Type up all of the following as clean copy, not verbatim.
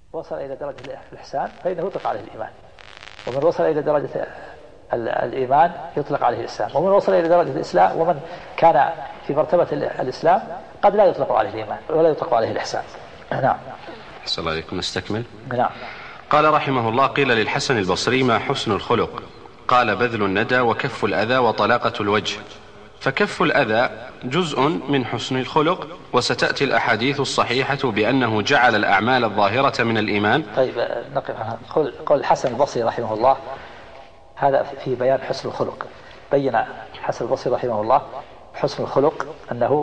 وصل إلى درجة الإحسان فإنه يطلق عليه الإيمان، ومن وصل إلى درجة الإيمان يطلق عليه الإسلام، ومن وصل إلى درجة الإسلام ومن كان في مرتبة الإسلام قد لا يطلق عليه الإيمان ولا يطلق عليه الإحسان. نعم. أحسن الله عليكم. نستكمل. نعم. قال رحمه الله: قيل للحسن البصري: ما حسن الخلق؟ قال: بذل الندى وكف الأذى وطلاقة الوجه. فكف الأذى جزء من حسن الخلق، وستأتي الأحاديث الصحيحة بأنه جعل الأعمال الظاهرة من الإيمان. طيب نقف عن قول الحسن البصري رحمه الله، هذا في بيان حسن الخلق. بين الحسن البصري رحمه الله حسن الخلق أنه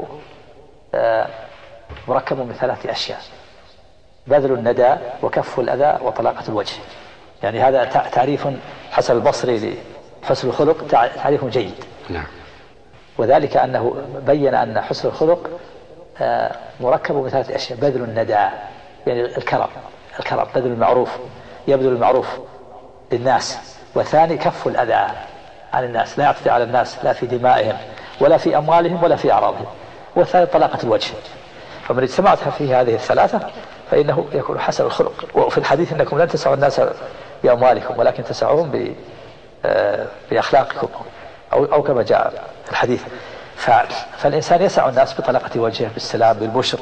مركب من 3 أشياء: بذل الندى وكف الأذى وطلاقة الوجه. يعني هذا تعريف حسن البصري لحسن الخلق، تعريف جيد. نعم. وذلك أنه بين أن حسن الخلق مركب من 3 أشياء: بذل الندى يعني الكرم، بذل المعروف، يبذل المعروف للناس. والثاني كف الأذى عن الناس، لا يعتدي على الناس لا في دمائهم ولا في أموالهم ولا في أعراضهم. والثالث طلاقة الوجه. فمن اجتمعت فيه هذه ال3 فإنه يكون حسن الخلق. وفي الحديث: إنكم لن تسعوا الناس بأموالكم ولكن تسعوهم بأخلاقكم، أو كما جاء في الحديث. فالإنسان يسع الناس بطلاقة وجهه، بالسلام، بالبشر،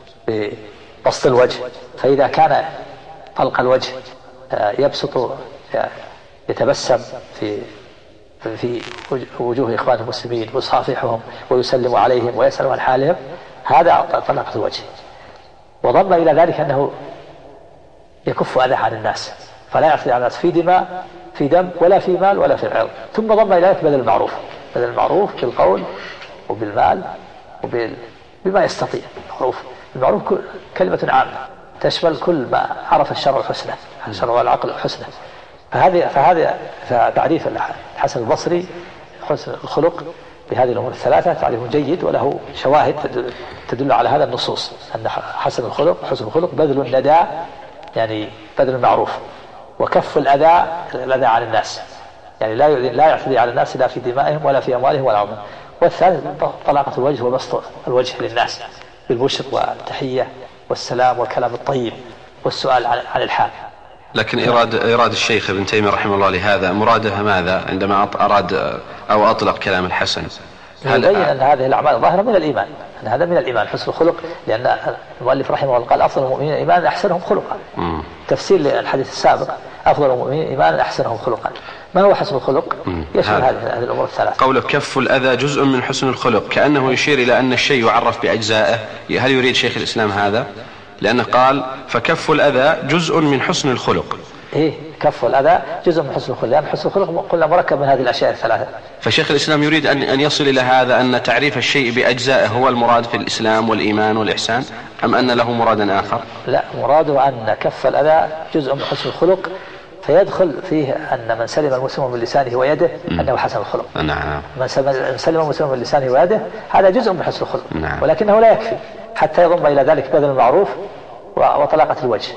ببسط الوجه. فإذا كان طلق الوجه يبسط، يتبسم في وجوه إخوان المسلمين، ويصافحهم ويسلم عليهم ويسأل عن حالهم، هذا طلاقة الوجه. وضم إلى ذلك أنه يكف أذى عن الناس، فلا يعتدي على الناس في دم ولا في مال ولا في عرض. ثم ضم إلى ذلك بذل المعروف بالقول وبالمال بما يستطيع. المعروف كلمة عامة تشمل كل ما عرف الشرع الحسنى، الشرع والعقل الحسنى. فهذا تعريف الحسن البصري حسن الخلق بهذه الأمور ال3 تعريف جيد، وله شواهد تدل على هذا النصوص، أن حسن الخلق بذل الندى يعني بذل المعروف، وكف الأذى عن الناس، يعني لا يعتدي على الناس لا في دمائهم ولا في أموالهم ولا عرضهم. والثالث طلاقة الوجه وبسط الوجه للناس بالبشر والتحية والسلام والكلام الطيب والسؤال عن الحال. لكن إراد الشيخ ابن تيمية رحمه الله لهذا مراده ماذا عندما أراد أو أطلق كلام الحسن؟ يبين أن هذه الأعمال الظاهرة من الإيمان، أن هذا من الإيمان حسن الخلق، لأن المؤلف رحمه الله قال: أفضل المؤمنين إيمانا أحسنهم خلقا. تفسير للحديث السابق: أفضل المؤمنين إيمانا أحسنهم خلقا. ما هو حسن الخلق؟ يشمل هذه الأمور ال3. قوله كف الأذى جزء من حسن الخلق كأنه يشير إلى أن الشيء يعرف بأجزائه. هل يريد شيخ الإسلام هذا؟ لأنه قال: فكف الأذى جزء من حسن الخلق. كف الأذى جزء من حسن الخلق، لأن حسن الخلق قلنا مركب من هذه الأشياء ال3. فشيخ الإسلام يريد أن يصل إلى هذا أن تعريف الشيء بأجزائه هو المراد في الإسلام والإيمان والإحسان، أم أن له مرادا آخر؟ لا، مراده أن كف الأذى جزء من حسن الخلق، فيدخل فيه أن من سلم المسلم من لسانه ويده أنه حسن الخلق. نعم. من سلم المسلم من لسانه ويده هذا جزء من حسن الخلق. نعم. ولكنه لا يكفي حتى يضم إلى ذلك بذل المعروف وطلاقة الوجه.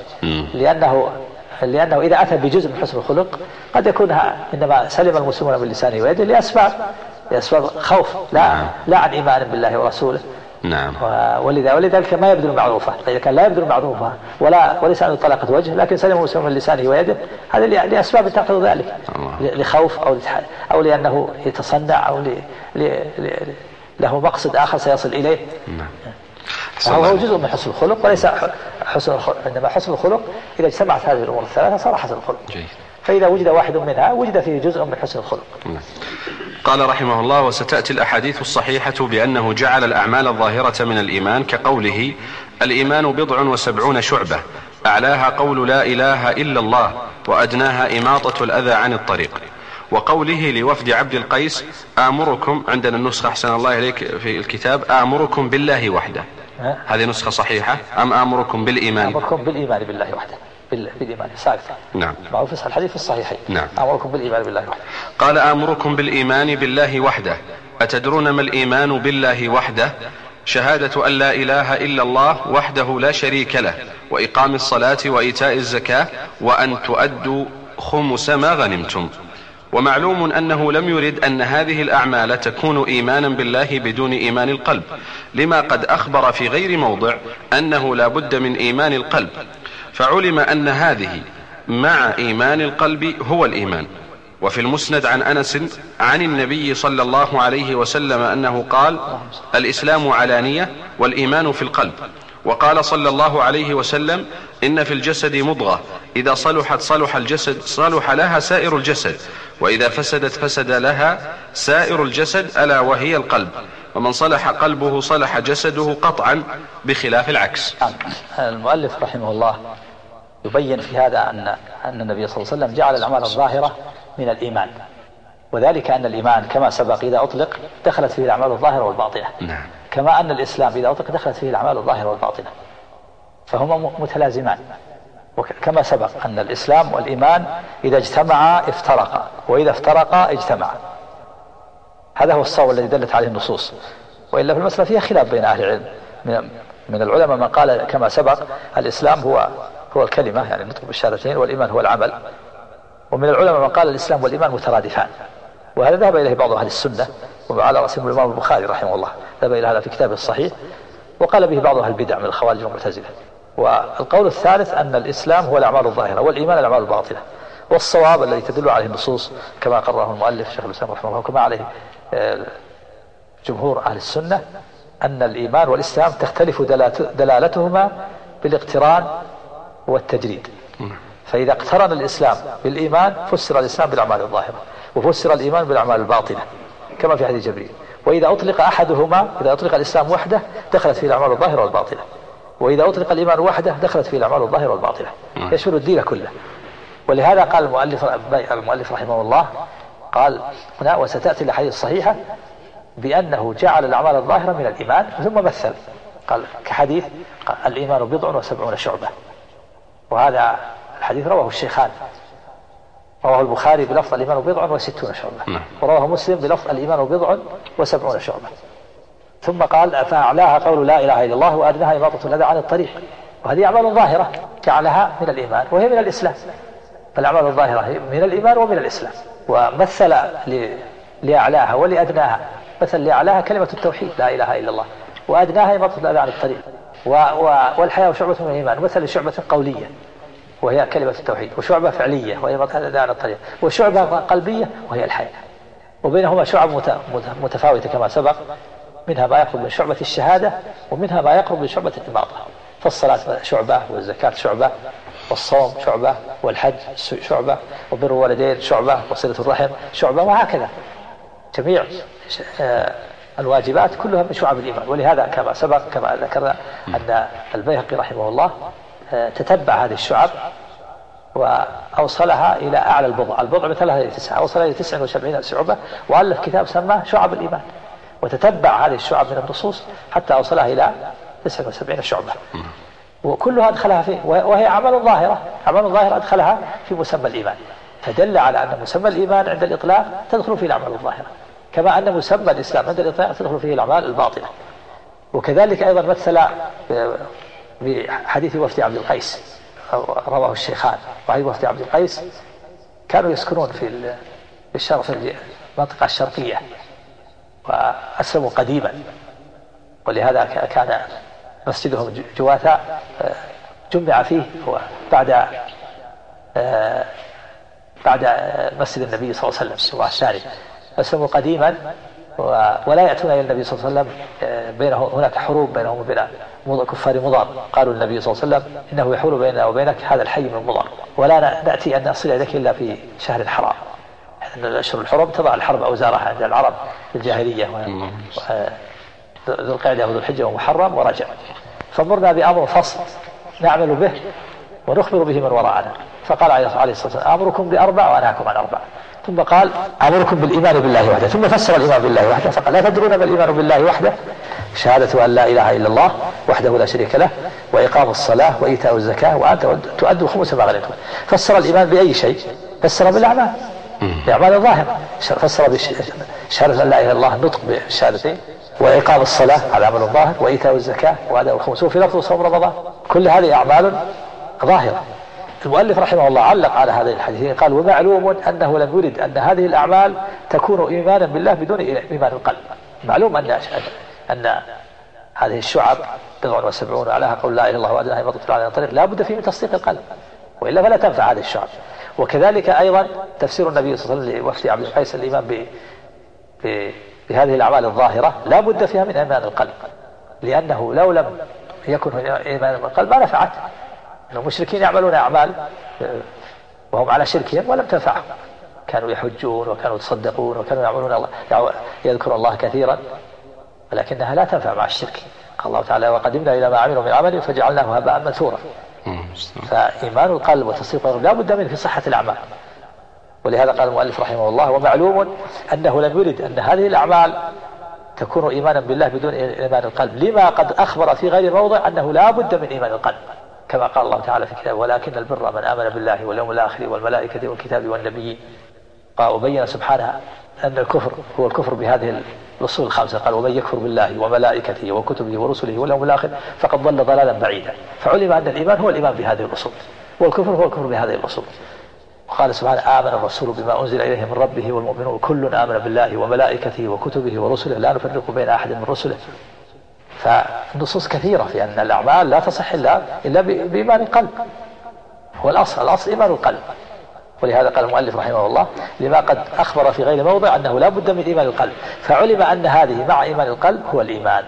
لأنه إذا أتى بجزء من حسن الخلق قد يكون إنما سلم المسلمون من لسانه ويده لأسباب خوف، لا عن إيمان بالله ورسوله. نعم. ولذلك ما يبذل معروفه. إذا كان لا يبذل معروفه وليس عنده طلاقة وجه لكن سلم المسلمون من لسانه ويده، هذا لأسباب تقتضي ذلك، لخوف أو لأنه يتصنع أو له مقصد آخر سيصل إليه. نعم. فهو جزء من حسن الخلق وليس حسن الخلق، إنما حسن الخلق إذا اجتمعت هذه الأمور ال3 صار حسن الخلق. جيد. فإذا وجد واحد منها وجد فيه جزء من حسن الخلق. قال رحمه الله: وستأتي الأحاديث الصحيحة بأنه جعل الأعمال الظاهرة من الإيمان، كقوله: الإيمان 70 شعبة أعلاها قول لا إله إلا الله وأدناها إماطة الأذى عن الطريق. وقوله لوفد عبد القيس: آمركم، عندنا النسخة أحسن الله إليك في الكتاب آمركم بالله وحده، هذه نسخة صحيحة أم آمركم بالإيمان؟ آمركم بالإيمان بالله وحده، بالإيمان ساقطة. نعم. معروف في الحديث الصحيح. نعم. آمركم بالإيمان بالله وحده. قال: آمركم بالإيمان بالله وحده. أتدرون ما الإيمان بالله وحده؟ شهادة أن لا إله إلا الله وحده لا شريك له، وإقام الصلاة وإيتاء الزكاة، وأن تؤدوا خمس ما غنمتم. ومعلوم أنه لم يرد أن هذه الأعمال تكون إيمانا بالله بدون إيمان القلب، لما قد أخبر في غير موضع أنه لا بد من إيمان القلب. فعلم أن هذه مع إيمان القلب هو الإيمان. وفي المسند عن أنس عن النبي صلى الله عليه وسلم أنه قال: الإسلام علانية والإيمان في القلب. وقال صلى الله عليه وسلم: إن في الجسد مضغة إذا صلحت صلح الجسد، صلح لها سائر الجسد، وإذا فسدت فسد لها سائر الجسد، ألا وهي القلب، ومن صلح قلبه صلح جسده قطعا، بخلاف العكس. المؤلف رحمه الله يبين في هذا أن النبي صلى الله عليه وسلم جعل الأعمال الظاهرة من الإيمان، وذلك أن الإيمان كما سبق إذا أطلق دخلت فيه الأعمال الظاهرة والباطنة، كما أن الإسلام إذا أطلق دخلت فيه الأعمال الظاهرة والباطنة، فهما متلازمان. وكما سبق أن الإسلام والإيمان إذا اجتمعا افترقا، وإذا افترقا اجتمعا. هذا هو الصواب الذي دلت عليه النصوص، وإلا في المسألة فيها خلاف بين أهل العلم. من العلماء من قال كما سبق الإسلام هو الكلمة، يعني النطق بالشهادتين، والإيمان هو العمل. ومن العلماء من قال الإسلام والإيمان مترادفان، وهذا ذهب إليه بعض أهل السنة، وعلى رأسهم الإمام البخاري رحمه الله ذهب إلى هذا في كتابه الصحيح، وقال به بعض أهل البدع من الخوارج والمعتزلة. والقول الثالث أن الإسلام هو الأعمال الظاهرة والإيمان الأعمال الباطنة. والصواب الذي تدل عليه النصوص كما قرره المؤلف شيخ الإسلام رحمه الله وكما عليه جمهور أهل السنة أن الإيمان والإسلام تختلف دلالتهما بالاقتران والتجريد. فإذا اقترن الإسلام بالإيمان فسر الإسلام بالأعمال الظاهرة، وفسر الإيمان بالأعمال الباطنة كما في حديث جبريل. وإذا أطلق أحدهما، إذا أطلق الإسلام وحده دخلت فيه الأعمال الظاهرة والباطنة، وإذا أطلق الإيمان وحده دخلت فيه الأعمال الظاهرة والباطنة، يشمل الدين كله. ولهذا قال المؤلف رحمه الله قال هنا: وستأتي الأحاديث الصحيحة بأنه جعل الأعمال الظاهرة من الإيمان، ثم مثل قال كحديث الإيمان 70 شعبة. وهذا الحديث رواه الشيخان، رواه البخاري بلفظ الإيمان 60 شعبة، ورواه مسلم بلفظ الإيمان 70 شعبة. ثم قال: فأعلاها قول لا إله إلا الله، وأدناها إماطة الأذى عن الطريق. وهذه أعمال ظاهرة جعلها من الإيمان وهي من الإسلام. فالأعمال الظاهرة من الإيمان ومن الإسلام. ومثل لأعلاها ولأدناها، مثل لأعلاها كلمة التوحيد لا إله إلا الله، وأدناها إماطة الأذى عن الطريق. والحياة شعبة من الإيمان، مثل شعبة قولية وهي كلمة التوحيد، وشعبة فعلية وهي إماطة الأذى عن الطريق، وشعبة قلبية وهي الحياة. وبينهما شعب متفاوتة كما سبق، منها ما يقرب من شعبة الشهادة، ومنها ما يقرب من شعبة الإماطة. فالصلاة شعبة، والزكاة شعبة، والصوم شعبة، والحج شعبة، وبر الوالدين شعبة، وصلة الرحم شعبة، وهكذا جميع الواجبات كلها من شعب الإيمان. ولهذا كما سبق كما ذكرنا أن البيهقي رحمه الله تتبع هذه الشعب وأوصلها إلى أعلى البضع من 3 إلى 9، أوصلها إلى 79 شعبة، وألف كتاب سماه شعب الإيمان، وتتبع هذه الشعب من النصوص حتى أوصلها إلى 79 شعبة، وكلها أدخلها فيه، وهي أعمال ظاهرة أدخلها في مسمى الإيمان. فدل على أن مسمى الإيمان عند الإطلاق تدخل فيه الأعمال الظاهرة، كما أن مسمى الإسلام عند الإطلاق تدخل فيه الأعمال الباطنة. وكذلك أيضا مثل بحديث وفد عبد القيس رواه الشيخان. وحديث وفد عبد القيس كانوا يسكنون في المنطقة الشرقية، وأسلموا قديما، ولهذا كان مسجدهم جواثاء جمع فيه بعد مسجد النبي صلى الله عليه وسلم الثاني. أسلموا قديما ولا يأتون إلى النبي صلى الله عليه وسلم، هناك حروب بينهم وبين كفار مضر. قالوا النبي صلى الله عليه وسلم: إنه يحول بيننا وبينك هذا الحي من مضر، ولا نأتي أن نصل إليك إلا في شهر حرام. أن الأشهر الحرم تضع الحرب أوزارها عند العرب في الجاهلية، ذو القعدة وذو الحجة ومحرم ورجب. فمرنا بأمر فصل نعمل به ونخبر به من وراءنا. فقال عليه الصلاة والسلام: أمركم ب4 وأنهاكم عن 4. ثم قال: أمركم بالإيمان بالله وحده. ثم فسر الإيمان بالله وحده فقال: لا تدرون ما الإيمان بالله وحده؟ شهادة أن لا إله إلا الله وحده لا شريك له، وإقام الصلاة، وإيتاء الزكاة، وأن تؤدوا الخمس ما غنمتم. فسر الإيمان بأي شيء؟ فسر بالأعمال، بأعمال الظاهر. فسر بشهادة أن لا إله إلا الله، النطق بالشهادتين، وإقام الصلاة على عمل الظاهر، وإيتاء الزكاة، وأداء الخمس، وفي لفظ صوم رمضان. كل هذه أعمال ظاهرة. المؤلف رحمه الله علق على هذه الحديثين قال: ومعلوم أنه لم يرد أن هذه الأعمال تكون إيمانا بالله بدون إيمان القلب. معلوم هذه الشعب 79 أعلاها قول لا إله إلا الله وأدناها إماطة الأذى عن الطريق، لا بد فيه من تصديق القلب، وإلا فلا تنفع هذه الشعب. وكذلك أيضا تفسير النبي صلى الله عليه وسلم لوفد عبد القيس الإيمان بهذه الأعمال الظاهرة لا بد فيها من إيمان القلب، لأنه لو لم يكن إيمان القلب ما نفعت. المشركين يعملون أعمال وهم على شركهم ولم تنفعهم، كانوا يحجون وكانوا يتصدقون وكانوا يعملون الله يذكر الله كثيرا، ولكنها لا تنفع مع الشرك. قال الله تعالى وقدمنا إلى ما عملوا من عمل فجعلناه هباء منثورا. فإيمان القلب وتصديق القلب لا بد منه في صحة الأعمال. ولهذا قال المؤلف رحمه الله ومعلوم أنه لم يرد أن هذه الأعمال تكون إيمانا بالله بدون إيمان القلب، لما قد أخبر في غير موضع أنه لا بد من إيمان القلب، كما قال الله تعالى في كتابه ولكن البر من آمن بالله واليوم الآخر والملائكة والكتاب والنبيين. وبين سبحانه أن الكفر هو الكفر بهذه الأصول الخمسة، قال ومن يكفر بالله وملائكته وكتبه ورسله واليوم الآخر فقد ضل ضلالا بعيدا. فعلم أن الإيمان هو الإيمان بهذه الأصول، والكفر هو الكفر بهذه الأصول. وقال سبحانه آمن الرسول بما أنزل إليه من ربه والمؤمنون كل آمن بالله وملائكته وكتبه ورسله لا نفرق بين أحد من رسله. فالنصوص كثيرة في أن الأعمال لا تصح إلا بإيمان القلب، هو الأصل إيمان القلب. ولهذا قال المؤلف رحمه الله لما قد أخبر في غير موضع أنه لا بد من إيمان القلب، فعلم أن هذه مع إيمان القلب هو الإيمان.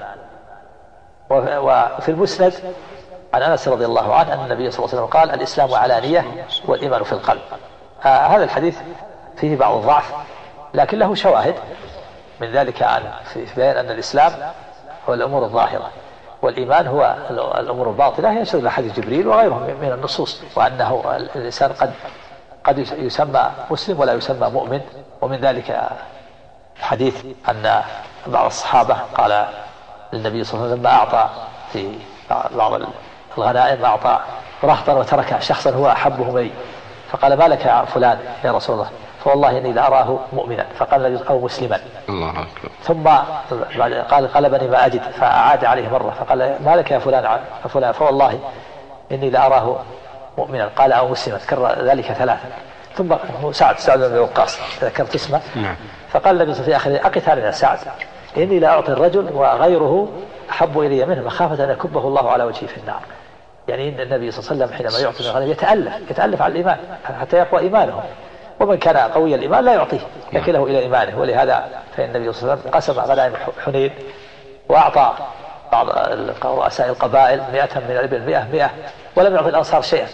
وفي المسند عن أنس رضي الله عنه أن النبي صلى الله عليه وسلم قال الإسلام علانية والإيمان في القلب. هذا الحديث فيه بعض الضعف لكن له شواهد من ذلك في بيان أن الإسلام هو الأمور الظاهرة والإيمان هو الأمور الباطنة، يشهد إلى حديث جبريل وغيره من النصوص، وأنه الإنسان قد يسمى مسلم ولا يسمى مؤمن. ومن ذلك حديث أن بعض الصحابة قال للنبي صلى الله عليه وسلم لما أعطى في بعض الغنائم أعطى رهطا وترك شخصا هو أحبه إلي، فقال ما لك يا فلان يا رسول الله؟ فوالله إني لأراه مؤمنا. فقال أو مسلما. الله أكبر. ثم قال قلبني ما أجد، فأعاد عليه مرة فقال ما لك يا فلان؟ فوالله إني لأراه مؤمنا. قال أو مسلما، كرر ذلك ثلاثا. ثم سعد بن وقاص ذكرت اسمه، فقال النبي في آخره أقف يا سعد إني لا أعطي الرجل وغيره أحب إلي منه مخافة أن يكبه الله على وجهه في النار. يعني إن النبي صلى الله عليه وسلم حينما يعطي الغنم يتألف على الإيمان حتى يقوى إيمانه، ومن كان قوي الإيمان لا يعطيه يكله إلى إيمانه. ولهذا فإن النبي صلى الله عليه وسلم قسم غنائم حنين وأعطى بعض رؤساء القبائل 100 من الإبل 100 ولم يعطي الأنصار شيئا.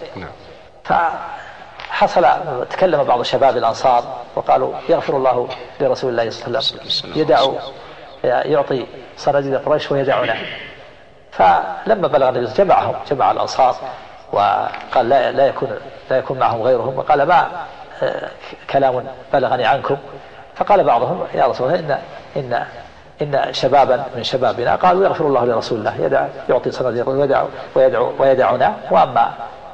فحصل تكلم بعض شباب الأنصار وقالوا يغفر الله لرسول الله صلى الله عليه وسلم يعطي صناديد قريش ويدعنا. فلما بلغ النبي جمع الأنصار وقال لا يكون معهم غيرهم، وقال ما كلام بلغني عنكم. فقال بعضهم يا رسول الله إن شبابا من شبابنا قالوا يغفر الله لرسول الله يعطي صناديق ويدعنا، وأما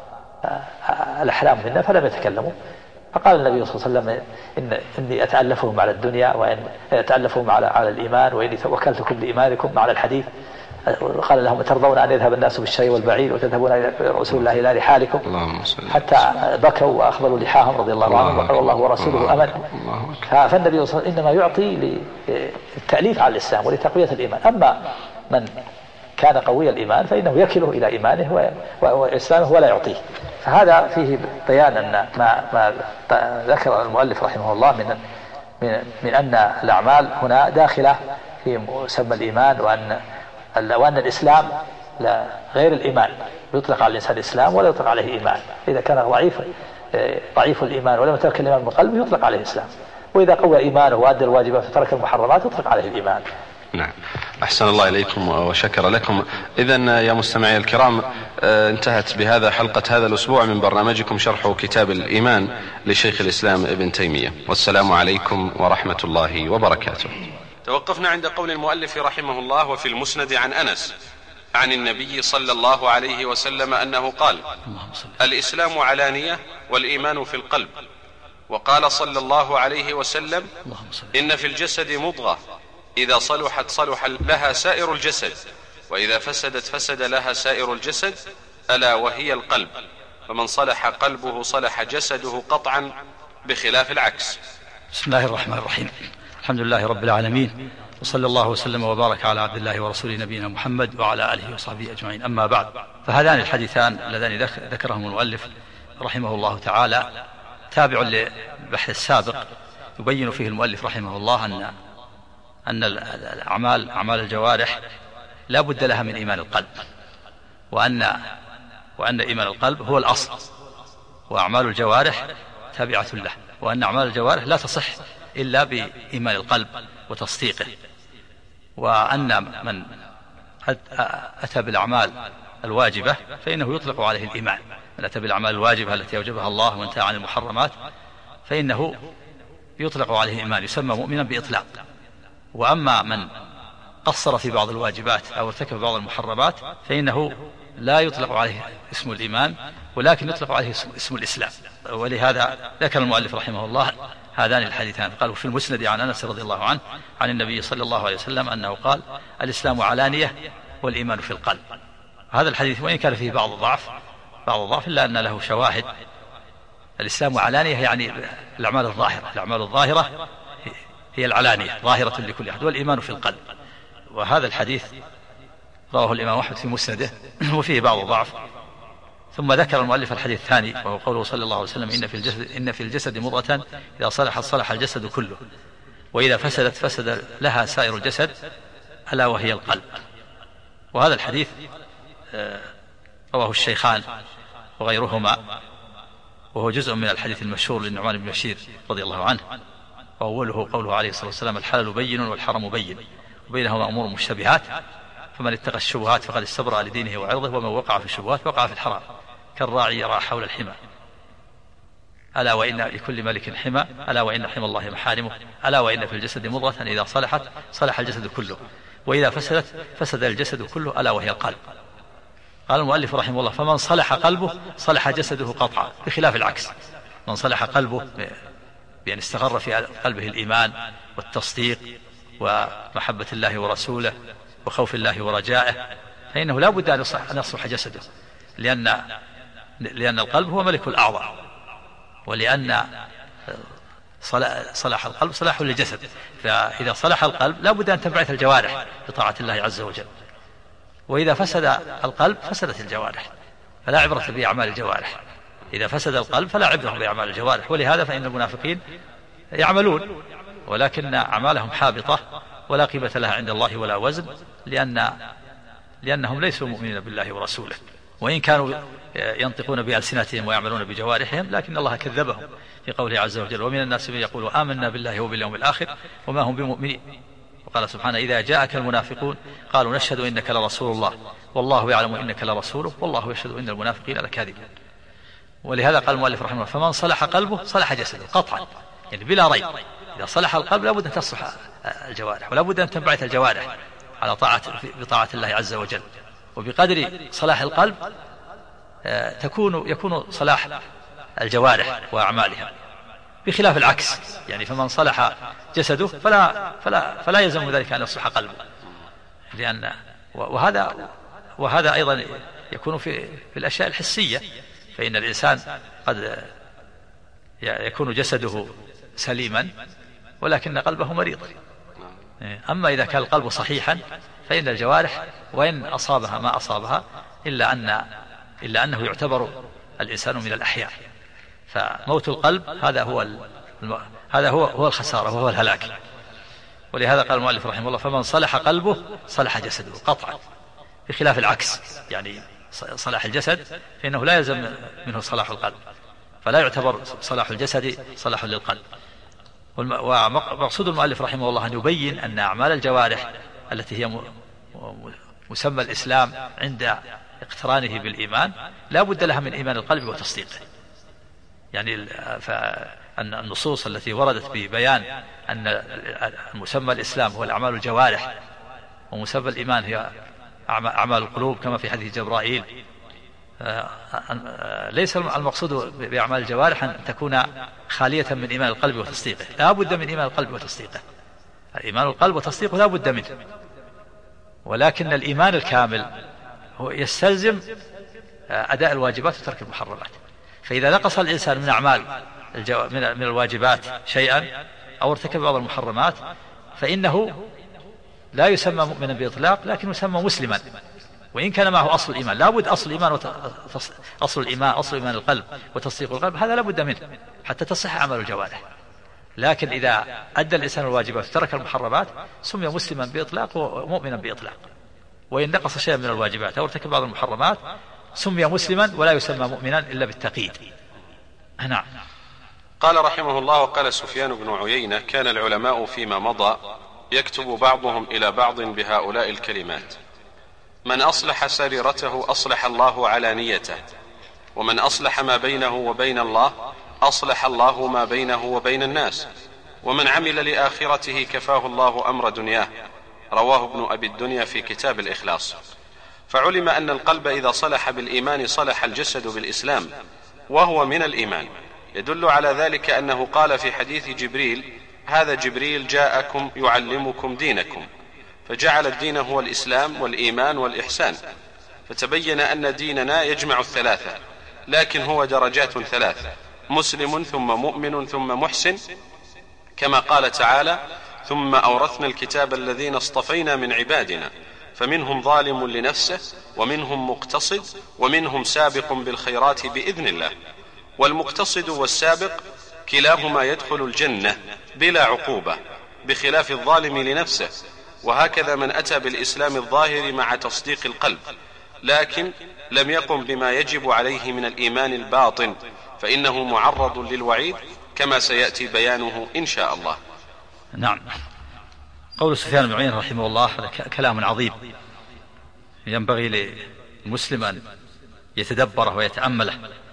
الأحلام منا فلم يتكلموا. فقال النبي صلى الله عليه وسلم إني أتألفهم على الدنيا وإن أتألفهم على الإيمان وإني توكلتكم لإيمانكم مع الحديث. قال لهم ترضون أن يذهب الناس بالشيء والبعير وتذهبون إلى رسول الله إلى رحالكم، حتى بكوا وأخبلوا لحاهم رضي الله عنهم وقال الله ورسوله أمن. فالنبي صلى الله عليه وسلم إنما يعطي للتأليف على الإسلام ولتقوية الإيمان. أما من كان قوي الإيمان فإنه يكله إلى إيمانه وإسلامه ولا يعطيه. فهذا فيه بيان أن ما ذكر المؤلف رحمه الله من أن الأعمال هنا داخلة في مسمى الإيمان، وأن الإسلام غير الإيمان، يطلق على الإنسان الإسلام ولا يطلق عليه إيمان. إذا كان ضعيف الإيمان ولم يترك الإيمان من قلبه يطلق عليه الإسلام، وإذا قوى إيمانه وأدى الواجبات وترك المحرمات يطلق عليه الإيمان. نعم، أحسن الله إليكم وشكر لكم. إذن يا مستمعي الكرام انتهت بهذا حلقة هذا الأسبوع من برنامجكم شرح كتاب الإيمان لشيخ الإسلام ابن تيمية، والسلام عليكم ورحمة الله وبركاته. توقفنا عند قول المؤلف رحمه الله وفي المسند عن أنس عن النبي صلى الله عليه وسلم أنه قال الإسلام علانية والإيمان في القلب. وقال صلى الله عليه وسلم إن في الجسد مضغة إذا صلحت صلح لها سائر الجسد وإذا فسدت فسد لها سائر الجسد ألا وهي القلب، فمن صلح قلبه صلح جسده قطعا بخلاف العكس. بسم الله الرحمن الرحيم. الحمد لله رب العالمين، وصلى الله وسلم وبارك على عبد الله ورسوله نبينا محمد وعلى آله وصحبه أجمعين. أما بعد، فهذان الحديثان اللذان ذكرهم المؤلف رحمه الله تعالى تابع للبحث السابق، يبين فيه المؤلف رحمه الله أن أعمال الجوارح لا بد لها من إيمان القلب، وأن إيمان القلب هو الأصل، وأعمال الجوارح تابعة له، وأن أعمال الجوارح لا تصح إلا بإيمان القلب وتصديقه، وأن من أتى بالأعمال الواجبة فإنه يطلق عليه الإيمان. من أتى بالأعمال الواجبة التي أوجبها الله وانتهى عن المحرمات فإنه يطلق عليه الإيمان، يسمى مؤمنا بإطلاق. وأما من قصر في بعض الواجبات أو ارتكب بعض المحرمات فإنه لا يطلق عليه اسم الإيمان، ولكن يطلق عليه اسم الإسلام. ولهذا ذكر المؤلف رحمه الله هذان الحديثان. قالوا في المسند عن أنس رضي الله عنه عن النبي صلى الله عليه وسلم أنه قال: الإسلام علانية والإيمان في القلب. هذا الحديث وإن كان فيه بعض الضعف إلا أن له شواهد. الإسلام علانية يعني الأعمال الظاهرة هي العلانية ظاهرة لكل أحد، والإيمان في القلب. وهذا الحديث رواه الإمام أحمد في مسنده وفيه بعض الضعف. ثم ذكر المؤلف الحديث الثاني وهو قوله صلى الله عليه وسلم: إن في الجسد مضغة إذا صلحت صلح الجسد كله، وإذا فسدت فسد لها سائر الجسد، ألا وهي القلب. وهذا الحديث رواه الشيخان وغيرهما، وهو جزء من الحديث المشهور للنعمان بن بشير رضي الله عنه، وأوله قوله عليه الصلاة والسلام: الحلال بين والحرام بين وبينهما أمور مشتبهات، فمن اتقى الشبهات فقد استبرأ لدينه وعرضه، ومن وقع في الشبهات وقع في الحرام، كالراعي يرعى حول الحمى. ألا وإن لكل ملك حمى، ألا وإن حمى الله محارمه، ألا وإن في الجسد مضغة إذا صلحت صلح الجسد كله، وإذا فسدت فسد الجسد كله، ألا وهي القلب. قال المؤلف رحمه الله: فمن صلح قلبه صلح جسده قطعا، بخلاف العكس. من صلح قلبه بأن استقر في قلبه الإيمان والتصديق ومحبة الله ورسوله وخوف الله ورجائه، فإنه لا بد أن يصلح جسده، لأن القلب هو ملك الأعضاء، ولأن صلاح القلب صلاح للجسد. فإذا صلح القلب لا بد أن تنبعث الجوارح بطاعة الله عز وجل، وإذا فسد القلب فسدت الجوارح، فلا عبرة بأعمال الجوارح. إذا فسد القلب فلا عبرة بأعمال الجوارح. ولهذا فإن المنافقين يعملون ولكن أعمالهم حابطة ولا قيمة لها عند الله ولا وزن، لأنهم ليسوا مؤمنين بالله ورسوله، وإن كانوا ينطقون بألسنتهم ويعملون بجوارحهم، لكن الله كذبهم في قوله عز وجل: ومن الناس من يقول آمنا بالله وباليوم الآخر وما هم بمؤمنين. وقال سبحانه: إذا جاءك المنافقون قالوا نشهد إنك لرسول الله والله يعلم إنك لرسوله والله يشهد إن المنافقين لكاذبون. ولهذا قال المؤلف رحمه الله: فمن صلح قلبه صلح جسده قطعا، يعني بلا ريب. إذا صلح القلب لا بد أن تصلح الجوارح، ولا بد أن تنبعث الجوارح على بطاعة الله عز وجل. وبقدر صلاح القلب يكون صلاح الجوارح وأعمالها، بخلاف العكس. يعني فمن صلح جسده فلا يلزم ذلك أن يصلح قلبه، لأن وهذا أيضا يكون في الأشياء الحسية. فإن الإنسان قد يكون جسده سليما ولكن قلبه مريض. أما إذا كان القلب صحيحا فإن الجوارح وإن أصابها ما أصابها إلا أنه يعتبر الإنسان من الأحياء. فموت القلب هذا هو الخسارة وهو الهلاك. ولهذا قال المؤلف رحمه الله: فمن صلح قلبه صلح جسده قطعا، بخلاف العكس. يعني صلاح الجسد فإنه لا يلزم منه صلاح القلب، فلا يعتبر صلاح الجسد صلاح للقلب. ومقصود المؤلف رحمه الله أن يبين أن أعمال الجوارح التي هي مسمى الإسلام عند اقترانه بالإيمان لا بد لها من إيمان القلب وتصديقه. يعني النصوص التي وردت ببيان أن مسمى الإسلام هو الأعمال الجوارح، ومسمى الإيمان هي أعمال القلوب، كما في حديث جبرائيل. ليس المقصود بأعمال الجوارح أن تكون خالية من إيمان القلب وتصديقه، لا بد من إيمان القلب وتصديقه. إيمان القلب وتصديقه لا بد منه، ولكن الإيمان الكامل هو يستلزم أداء الواجبات وترك المحرمات. فإذا نقص الإنسان من أعمال من الواجبات شيئا أو ارتكب بعض المحرمات فإنه لا يسمى مؤمنا بإطلاق، لكن يسمى مسلما، وإن كان معه أصل الإيمان. لابد أصل الإيمان أصل الإيمان القلب وتصديق القلب، هذا لابد منه حتى تصح أعمال الجوارح. لكن إذا أدى الإنسان الواجبات وترك المحرمات سمي مسلما بإطلاق ومؤمنا بإطلاق. وإن نقص شيئا من الواجبات أو ارتكب بعض المحرمات سمي مسلما ولا يسمى مؤمنا إلا بالتقييد. نعم. قال رحمه الله: وقال سفيان بن عيينة: كان العلماء فيما مضى يكتب بعضهم إلى بعض بهؤلاء الكلمات: من أصلح سريرته أصلح الله علانيته، ومن أصلح ما بينه وبين الله أصلح الله ما بينه وبين الناس، ومن عمل لآخرته كفاه الله أمر دنياه. رواه ابن أبي الدنيا في كتاب الإخلاص. فعلم أن القلب إذا صلح بالإيمان صلح الجسد بالإسلام، وهو من الإيمان. يدل على ذلك أنه قال في حديث جبريل: هذا جبريل جاءكم يعلمكم دينكم، فجعل الدين هو الإسلام والإيمان والإحسان. فتبين أن ديننا يجمع الثلاثة، لكن هو درجات ثلاث: مسلم ثم مؤمن ثم محسن، كما قال تعالى: ثم أورثنا الكتاب الذين اصطفينا من عبادنا فمنهم ظالم لنفسه ومنهم مقتصد ومنهم سابق بالخيرات بإذن الله. والمقتصد والسابق كلاهما يدخل الجنة بلا عقوبة، بخلاف الظالم لنفسه. وهكذا من أتى بالإسلام الظاهر مع تصديق القلب لكن لم يقم بما يجب عليه من الإيمان الباطن فإنه معرض للوعيد، كما سيأتي بيانه إن شاء الله. نعم. قول سفيان بن عيينة رحمه الله هذا كلام عظيم، ينبغي للمسلم أن يتدبره ويتأمله.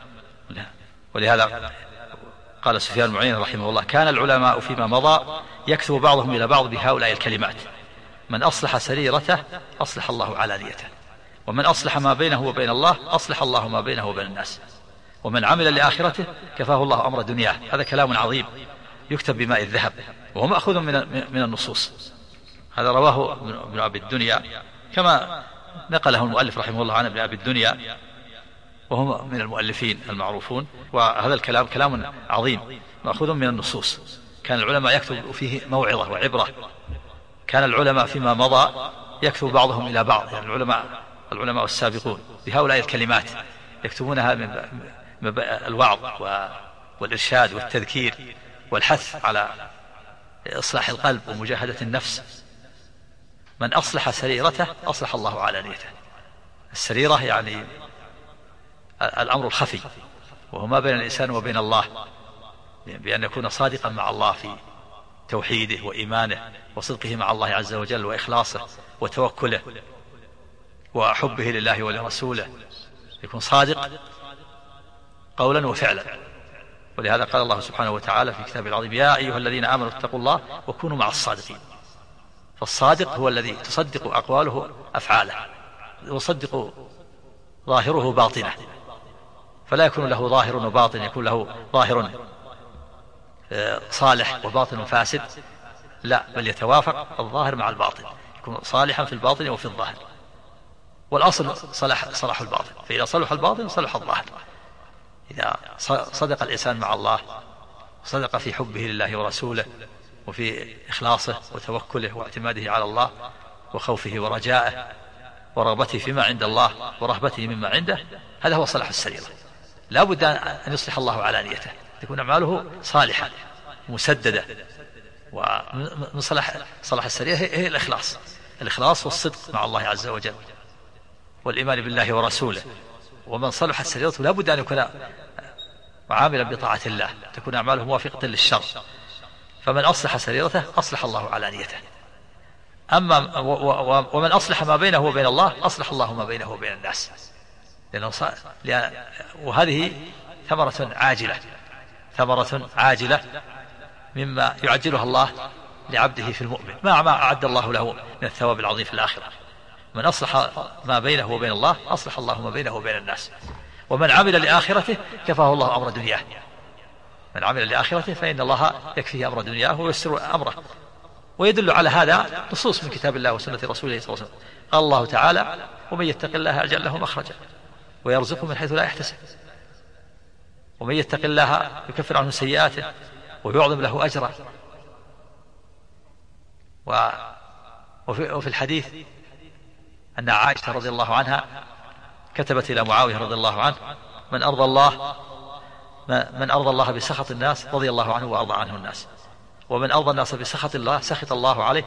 ولهذا قال سفيان بن عيينة رحمه الله: كان العلماء فيما مضى يكتب بعضهم إلى بعض بهؤلاء الكلمات: من أصلح سريرته أصلح الله علانيته، ومن أصلح ما بينه وبين الله أصلح الله ما بينه وبين الناس، ومن عمل لآخرته كفاه الله أمر دنياه. هذا كلام عظيم يكتب بماء الذهب، وهو مأخوذ من النصوص. هذا رواه ابن أبي الدنيا كما نقله المؤلف رحمه الله عن ابن أبي الدنيا، وهم من المؤلفين المعروفون. وهذا الكلام كلام عظيم مأخوذ من النصوص. كان العلماء يكتب فيه موعظة وعبرة. كان العلماء فيما مضى يكتب بعضهم إلى بعض، يعني العلماء السابقون، بهؤلاء الكلمات يكتبونها من الوعظ والإرشاد والتذكير والحث على إصلاح القلب ومجاهدة النفس. من أصلح سريرته أصلح الله علانيته. السريرة يعني الأمر الخفي، وهو ما بين الإنسان وبين الله، بأن يكون صادقا مع الله في توحيده وإيمانه وصدقه مع الله عز وجل وإخلاصه وتوكله وحبه لله ولرسوله، يكون صادق قولا وفعلا. ولهذا قال الله سبحانه وتعالى في كتابه العظيم: يا أيها الذين آمنوا اتقوا الله وكونوا مع الصادقين. فالصادق هو الذي تصدق أقواله أفعاله، ويصدق ظاهره باطنه، فلا يكون له ظاهر وباطن، يكون له ظاهر صالح وباطن فاسد، لا، بل يتوافق الظاهر مع الباطن، يكون صالحا في الباطن وفي الظاهر. والأصل صلاح الباطن، فإذا صلح الباطن صلح الظاهر. إذا صدق الإنسان مع الله، صدق في حبه لله ورسوله وفي إخلاصه وتوكله واعتماده على الله وخوفه ورجائه ورغبته فيما عند الله ورهبته مما عنده، هذا هو صلاح السريرة. لا بد أن يصلح الله علانيته، تكون أعماله صالحة مسددة. ومن صلاح السريرة هي الإخلاص والصدق مع الله عز وجل والإيمان بالله ورسوله. ومن صلحت سريرته لا بد أن يكون عاملا بطاعة الله، تكون أعماله موافقة للشر. فمن أصلح سريرته أصلح الله علانيته. أما ومن أصلح ما بينه وبين الله أصلح الله ما بينه وبين الناس. وهذه ثمرة عاجلة مما يعجلها الله لعبده في المؤمن، ما أعد الله له من الثواب العظيم في الآخرة. من أصلح ما بينه وبين الله أصلح الله ما بينه وبين الناس. ومن عمل لآخرته كفاه الله أمر دنياه. من عمل لآخرته فإن الله يكفيه أمر دنياه ويسر أمره. ويدل على هذا نصوص من كتاب الله وسنة رسوله صلى الله عليه وسلم. قال الله تعالى: ومن يتق الله يجعل له مخرجا ويرزقه من حيث لا يحتسب، ومن يتق الله يكفر عنه سيئاته ويعظم له أجرا. وفي الحديث أن عائشة رضي الله عنها كتبت إلى معاوية رضي الله عنه: من أرضى الله بسخط الناس رضي الله عنه وأرضى عنه الناس، ومن أرضى الناس بسخط الله سخط الله عليه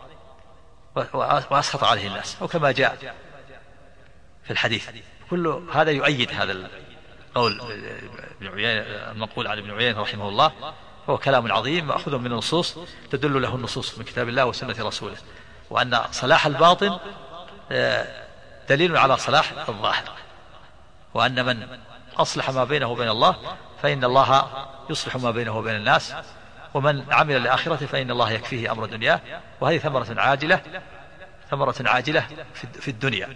وأسخط عليه الناس، وكما جاء في الحديث. كل هذا يؤيد هذا القول المنقول عن ابن عيينة رحمه الله، هو كلام عظيم مأخوذ من النصوص تدل له النصوص من كتاب الله وسنة رسوله، وأن صلاح الباطن دليل على صلاح الظاهر، وأن من أصلح ما بينه وبين الله فإن الله يصلح ما بينه وبين الناس، ومن عمل لآخرة فإن الله يكفيه أمر دنياه. وهذه ثمرة عاجلة في الدنيا.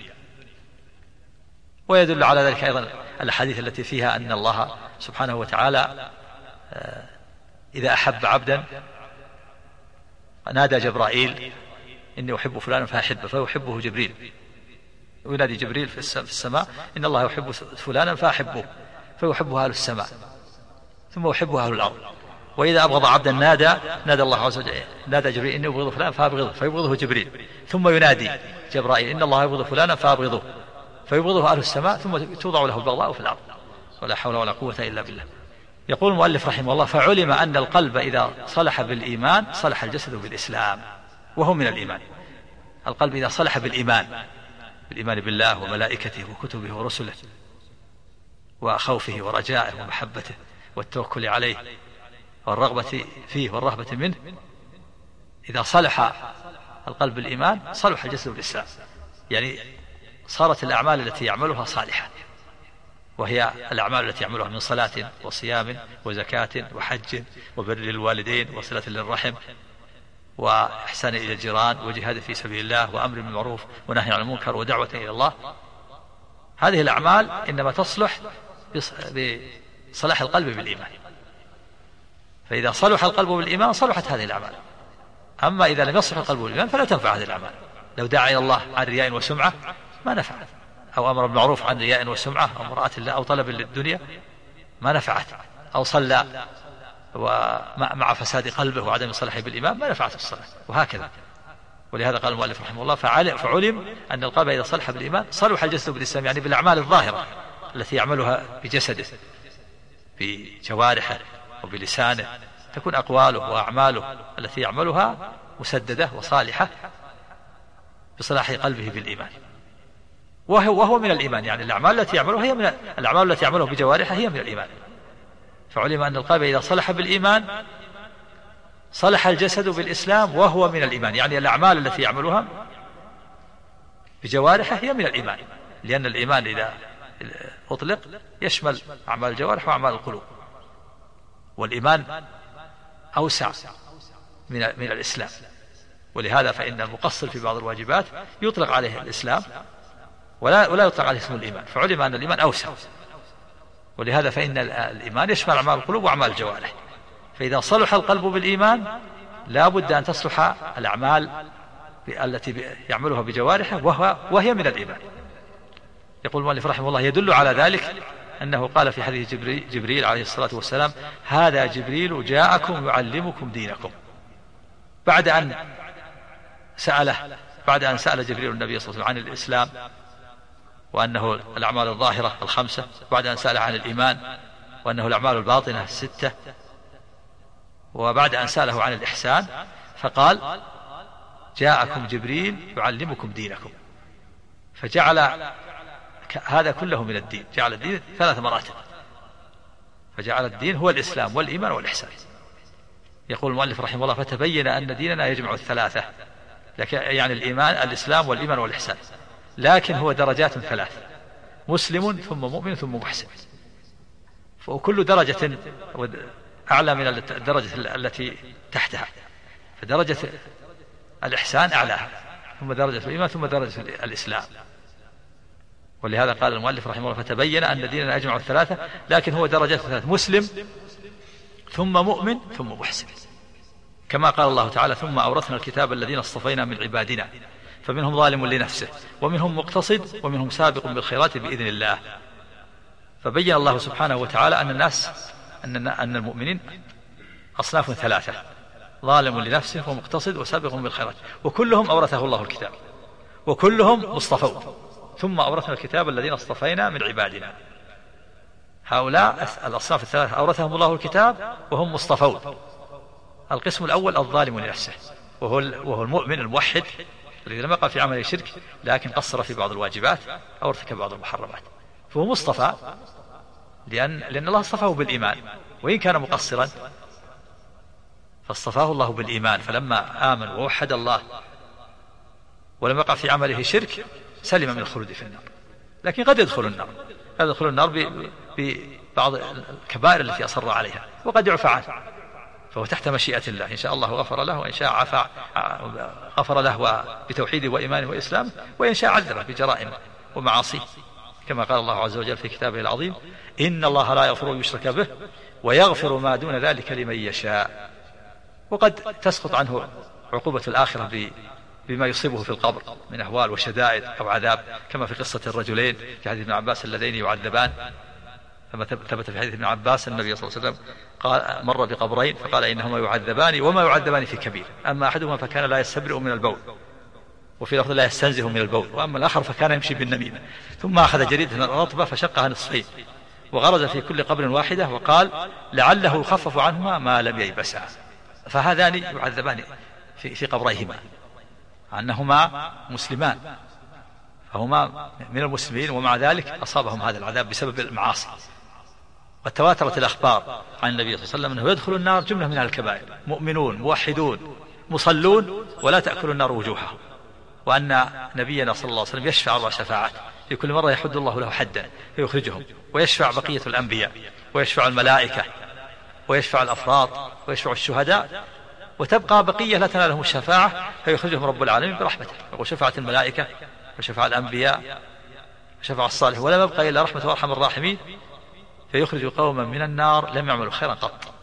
ويدل على ذلك أيضا الأحاديث التي فيها أن الله سبحانه وتعالى إذا أحب عبدا نادى جبرائيل: إني أحب فلانا فأحبه، فيحبه جبريل، وينادي جبريل في السماء: إن الله يحب فلانا فأحبه، فيحبه أهل السماء، ثم يحبه أهل الأرض. وإذا أبغض عبدا نادى الله عز وجل: نادى جبريل: إني أبغض فلانا فأبغضه، فيبغضه جبريل، ثم ينادي جبرائيل: إن الله يبغض فلانا فأبغضه، فيبغضه أهل السماء، ثم توضع له البغضاء في الأرض. ولا حول ولا قوة إلا بالله. يقول المؤلف رحمه الله: فعلم أن القلب إذا صلح بالإيمان صلح الجسد بالإسلام، وهو من الإيمان. القلب إذا صلح بالإيمان بالله وملائكته وكتبه ورسله وخوفه ورجائه ومحبته والتوكل عليه والرغبة فيه والرهبة منه، إذا صلح القلب بالإيمان صلح الجسد بالإسلام، يعني صارت الأعمال التي يعملها صالحة، وهي الأعمال التي يعملها من صلاة وصيام وزكاة وحج وبر للوالدين وصلة للرحم وإحسان إلى الجيران وجهاد في سبيل الله وأمر بالمعروف ونهي عن المنكر ودعوة إلى الله. هذه الأعمال إنما تصلح بصلاح القلب بالإيمان، فإذا صلح القلب بالإيمان صلحت هذه الأعمال. أما إذا لم يصلح القلب بالإيمان فلا تنفع هذه الأعمال. لو دعا إلى الله عن رياء وسمعة ما نفعت، أو أمر بالمعروف عن رياء وسمعة أو امرأة الله أو طلب للدنيا ما نفعت، أو صلى ومع فساد قلبه وعدم صلاحه بالإيمان ما نفعت الصلاة، وهكذا. ولهذا قال المؤلف رحمه الله: فعلم أن القلب إذا صلح بالإيمان صلح الجسد بالإسلام، يعني بالأعمال الظاهرة التي يعملها بجسده بجوارحه وبلسانه، تكون أقواله وأعماله التي يعملها مسددة وصالحة بصلاح قلبه بالإيمان، وهو من الإيمان. يعني الأعمال التي يعملها هي من الأعمال التي يعملها بجوارحه هي من الإيمان. فعلم أن القلب إذا صلح بالإيمان صلح الجسد بالإسلام وهو من الإيمان، يعني الأعمال التي يعملها بجوارحه هي من الإيمان، لأن الإيمان إذا أطلق يشمل أعمال الجوارح وأعمال القلوب، والإيمان أوسع من الإسلام. ولهذا فإن المقصر في بعض الواجبات يطلق عليه الإسلام ولا يطلق عليه اسم الإيمان، فعلم أن الإيمان أوسع. ولهذا فإن الإيمان يشمل أعمال القلوب وأعمال الجوارح، فإذا صلح القلب بالإيمان لا بد أن تصلح الأعمال التي يعملها بجوارحه وهي من الإيمان. يقول المؤلف رحمه الله: يدل على ذلك أنه قال في حديث جبريل عليه الصلاة والسلام: هذا جبريل جاءكم يعلمكم دينكم، بعد أن سأل جبريل النبي صلى الله عليه وسلم عن الإسلام وأنه الأعمال الظاهرة الخمسة، بعد أن سأل عن الإيمان وأنه الأعمال الباطنة الستة، وبعد أن سأله عن الإحسان فقال: جاءكم جبريل يعلمكم دينكم، فجعل هذا كله من الدين، جعل الدين 3 مراتب، فجعل الدين هو الإسلام والإيمان والإحسان. يقول المؤلف رحمه الله: فتبين أن ديننا يجمع الثلاثة، يعني الإسلام والإيمان والإحسان، لكن هو درجات 3: مسلم ثم مؤمن ثم محسن، وكل درجة أعلى من الدرجة التي تحتها، فدرجة الإحسان أعلاها، ثم درجة الإيمان، ثم درجة الإسلام. ولهذا قال المؤلف رحمه الله: فتبين أن ديننا يجمع الثلاثة، لكن هو درجات 3: مسلم ثم مؤمن ثم محسن، كما قال الله تعالى: ثم أورثنا الكتاب الذين اصطفينا من عبادنا فمنهم ظالم لنفسه ومنهم مقتصد ومنهم سابق بالخيرات بإذن الله. فبين الله سبحانه وتعالى أن المؤمنين أصناف 3: ظالم لنفسه ومقتصد وسابق بالخيرات، وكلهم أورثه الله الكتاب، وكلهم مصطفون، ثم أورثنا الكتاب الذين اصطفينا من عبادنا. هؤلاء الأصناف الثلاثة أورثهم الله الكتاب وهم مصطفون. القسم الأول الظالم لنفسه، وهو المؤمن الموحد الذي لم يقع في عمله شرك لكن قصر في بعض الواجبات أو ارتكب بعض المحرمات، فهو مصطفى لأن الله اصطفاه بالإيمان، وإن كان مقصرا فاصطفاه الله بالإيمان، فلما آمن ووحد الله ولم يقع في عمله شرك سلم من الخلود في النار. لكن قد يدخل النار ببعض الكبائر التي أصر عليها، وقد يعفى عنه، فهو تحت مشيئة الله، إن شاء الله غفر له، وإن شاء غفر له بتوحيده وإيمانه وإسلامه، وإن شاء عذبه بجرائمه ومعاصيه، كما قال الله عز وجل في كتابه العظيم: إن الله لا يغفر يشرك به ويغفر ما دون ذلك لمن يشاء. وقد تسقط عنه عقوبة الآخرة بما يصيبه في القبر من أهوال وشدائد أو عذاب، كما في قصة الرجلين في حديث ابن عباس اللذين يعذبان، كما ثبت في حديث ابن عباس النبي صلى الله عليه وسلم قال مر بقبرين فقال إنهما يعذبان وما يعذبان في كبير، أما أحدهما فكان لا يستبرئ من البول، وفي لفظ لا يستنزه من البول، وأما الآخر فكان يمشي بالنميمة، ثم أخذ جريدة رطبة فشقها نصفين وغرز في كل قبر واحدة وقال لعله يخفف عنهما ما لم ييبسا. فهذان يعذبان في قبريهما، أنهما مسلمان، فهما من المسلمين، ومع ذلك أصابهم هذا العذاب بسبب المعاصي. وتواترت الأخبار عن النبي صلى الله عليه وسلم أنه يدخل النار جملة من الكبائر، مؤمنون موحدون مصلون ولا تأكل النار وجوههم، وأن نبينا صلى الله عليه وسلم يشفع 4 شفاعات، في كل مرة يحد الله له حدا فيخرجهم، ويشفع بقية الأنبياء، ويشفع الملائكة، ويشفع الأفراط، ويشفع الشهداء، وتبقى بقية لا تنالهم الشفاعة فيخرجهم رب العالمين برحمته. يقول شفاعة الملائكة وشفاعة الأنبياء وشفاعة الصالح، ولا يبقى إلا رحمة وأرحم الراحمين، فيخرج قوما من النار لم يعملوا خيرا قط.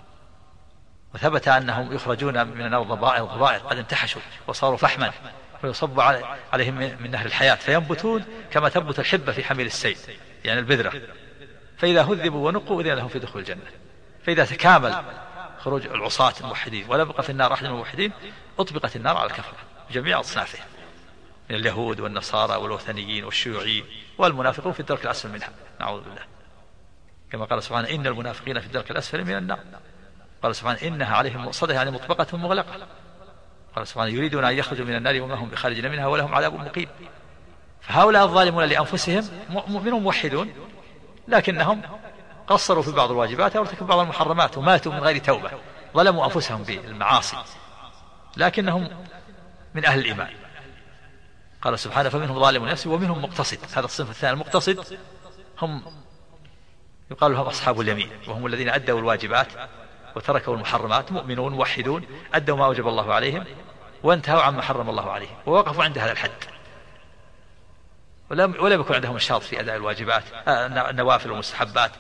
وثبت أنهم يخرجون من النار ضبائر قد انتحشوا وصاروا فحما، ويصب عليهم من نهر الحياة فينبتون كما تنبت الحبة في حميل السيل، يعني البذرة، فإذا هذبوا ونقوا إذن لهم في دخول الجنة. فإذا تكامل خروج العصاة الموحدين ولا بقى في النار أحد من الموحدين أطبقت النار على الكفرة بجميع أصنافهم من اليهود والنصارى والوثنيين والشيوعيين والمنافقون في الدرك الأسفل منها، نعوذ بالله، كما قال سبحانه إن المنافقين في الدرك الأسفل من النار. قال سبحانه إنها عليهم مؤصدة، يعني مطبقة مغلقة. قال سبحانه يريدون أن يخرجوا من النار وما هم بخارجين منها ولهم عذاب مقيم. فهؤلاء الظالمون لأنفسهم منهم موحدون لكنهم قصروا في بعض الواجبات أو ارتكبوا بعض المحرمات وماتوا من غير توبة، ظلموا أنفسهم بالمعاصي، لكنهم من أهل الإيمان. قال سبحانه فمنهم ظالم لنفسه ومنهم مقتصد. هذا الصنف الثاني المقتصد هم يقال لهم أصحاب اليمين، وهم الذين أدوا الواجبات وتركوا المحرمات، مؤمنون موحدون أدوا ما وجب الله عليهم وانتهوا عما حرم الله عليهم ووقفوا عند هذا الحد، ولا يكون عندهم نشاط في أداء الواجبات النوافل والمستحبات،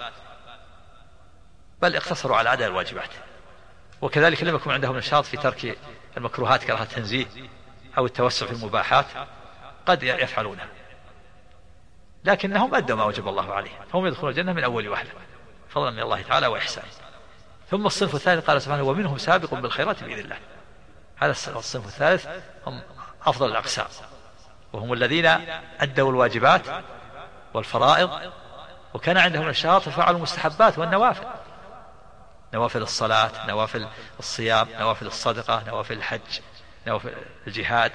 بل اقتصروا على أداء الواجبات. وكذلك لم يكن عندهم نشاط في ترك المكروهات كراهة التنزيه أو التوسع في المباحات، قد يفعلونها لكنهم أدوا ما وجب الله عليهم، فهم يدخلون الجنة من أول وهلة فضلا من الله تعالى وإحسانه. ثم الصنف الثالث قال سبحانه ومنهم سابق بالخيرات بإذن الله. هذا الصنف الثالث هم أفضل الأقسام، وهم الذين أدوا الواجبات والفرائض وكان عندهم نشاط ففعلوا المستحبات والنوافل، نوافل الصلاة، نوافل الصيام، نوافل الصدقة، نوافل الحج، نوافل الجهاد،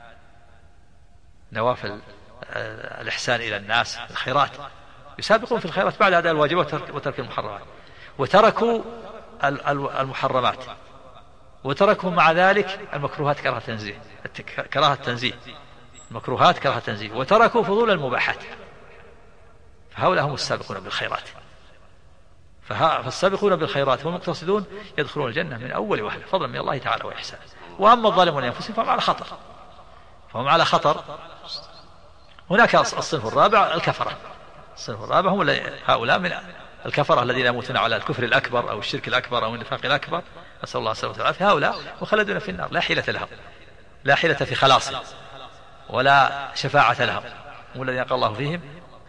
نوافل الإحسان إلى الناس، الخيرات، يسابقون في الخيرات بعد أداء الواجبات وترك المحرمات، وتركوا المحرمات، وتركوا مع ذلك المكروهات كراهة التنزيه، المكروهات كراهة التنزيه، وتركوا فضول المباحات. فهؤلاء هم السابقون بالخيرات. فالسابقون بالخيرات والمقتصدون يدخلون الجنة من أول وهلة فضلا من الله تعالى وإحسانه. وأما الظالمون لأنفسهم فهم على خطر. هناك الصنف الرابع الكفرة. الصنف الرابع هم هؤلاء من الكفرة الذين يموتون على الكفر الأكبر أو الشرك الأكبر أو النفاق الأكبر، نسأل الله السلامة والعافية. هؤلاء مخلدون في النار، لا حيلة لهم، لا حيلة في خلاصهم ولا شفاعة لهم، هم الذين قال الله فيهم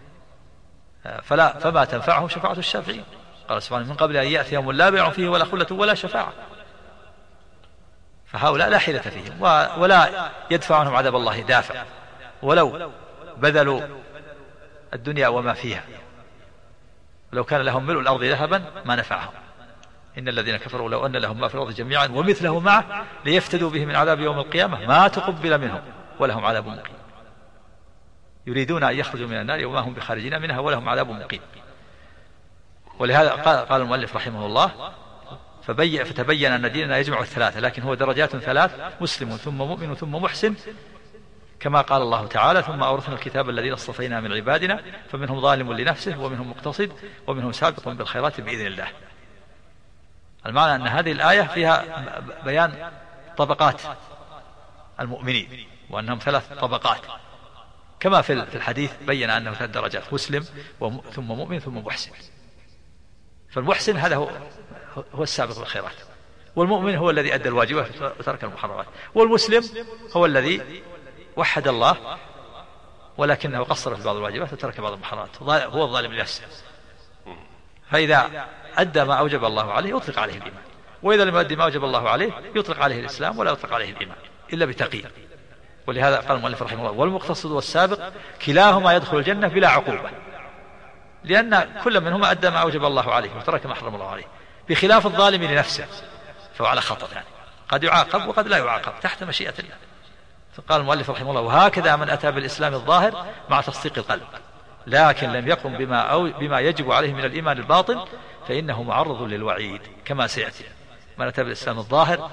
فما تنفعهم شفاعة الشافعين. قال سبحانه من قبل أن يأتي يوم لا بيع فيه ولا خلة ولا شفاعة. فهؤلاء لا حيلة فيهم ولا يدفع عنهم عذاب الله دافع ولو بذلوا الدنيا وما فيها، لو كان لهم ملء الأرض ذهبا ما نفعهم. إن الذين كفروا لو أن لهم ما في الأرض جميعا ومثله معه ليفتدوا به من عذاب يوم القيامة ما تقبل منهم ولهم عذاب مقيم. يريدون أن يخرجوا من النار وما هم بخارجين منها ولهم عذاب مقيم. ولهذا قال المؤلف رحمه الله فتبين أن ديننا يجمع الثلاثة، لكن هو درجات ثلاث: مسلم ثم مؤمن ثم محسن، كما قال الله تعالى: ثم أورثنا الكتاب الذين اصطفينا من عبادنا فمنهم ظالم لنفسه ومنهم مقتصد ومنهم سابق بالخيرات بإذن الله. المعنى أن هذه الآية فيها بيان طبقات المؤمنين وأنهم ثلاث طبقات، كما في الحديث بين أنه ثلاث درجات: مسلم ثم مؤمن ثم محسن. فالمحسن هذا هو السابق بالخيرات، والمؤمن هو الذي أدى الواجبات وترك المحرمات، والمسلم هو الذي وحد الله ولكنه قصر في بعض الواجبات وترك بعض المحرمات، هو الظالم لنفسه. فإذا أدى ما أوجب الله عليه يطلق عليه الإيمان، وإذا لم يؤدي ما أوجب الله عليه يطلق عليه الإسلام ولا يطلق عليه الإيمان إلا بتقييد. ولهذا قال المؤلف رحمه الله: والمقتصد والسابق كلاهما يدخل الجنة بلا عقوبة، لأن كل منهما أدى ما أوجب الله عليه وترك ما حرم الله عليه، بخلاف الظالم لنفسه فهو على خطر، يعني قد يعاقب وقد لا يعاقب تحت مشيئة الله. فقال المؤلف رحمه الله: وهكذا من أتى بالإسلام الظاهر مع تصديق القلب لكن لم يقم بما يجب عليه من الإيمان الباطن فإنه معرض للوعيد، كما سيأتي. من أتى بالإسلام الظاهر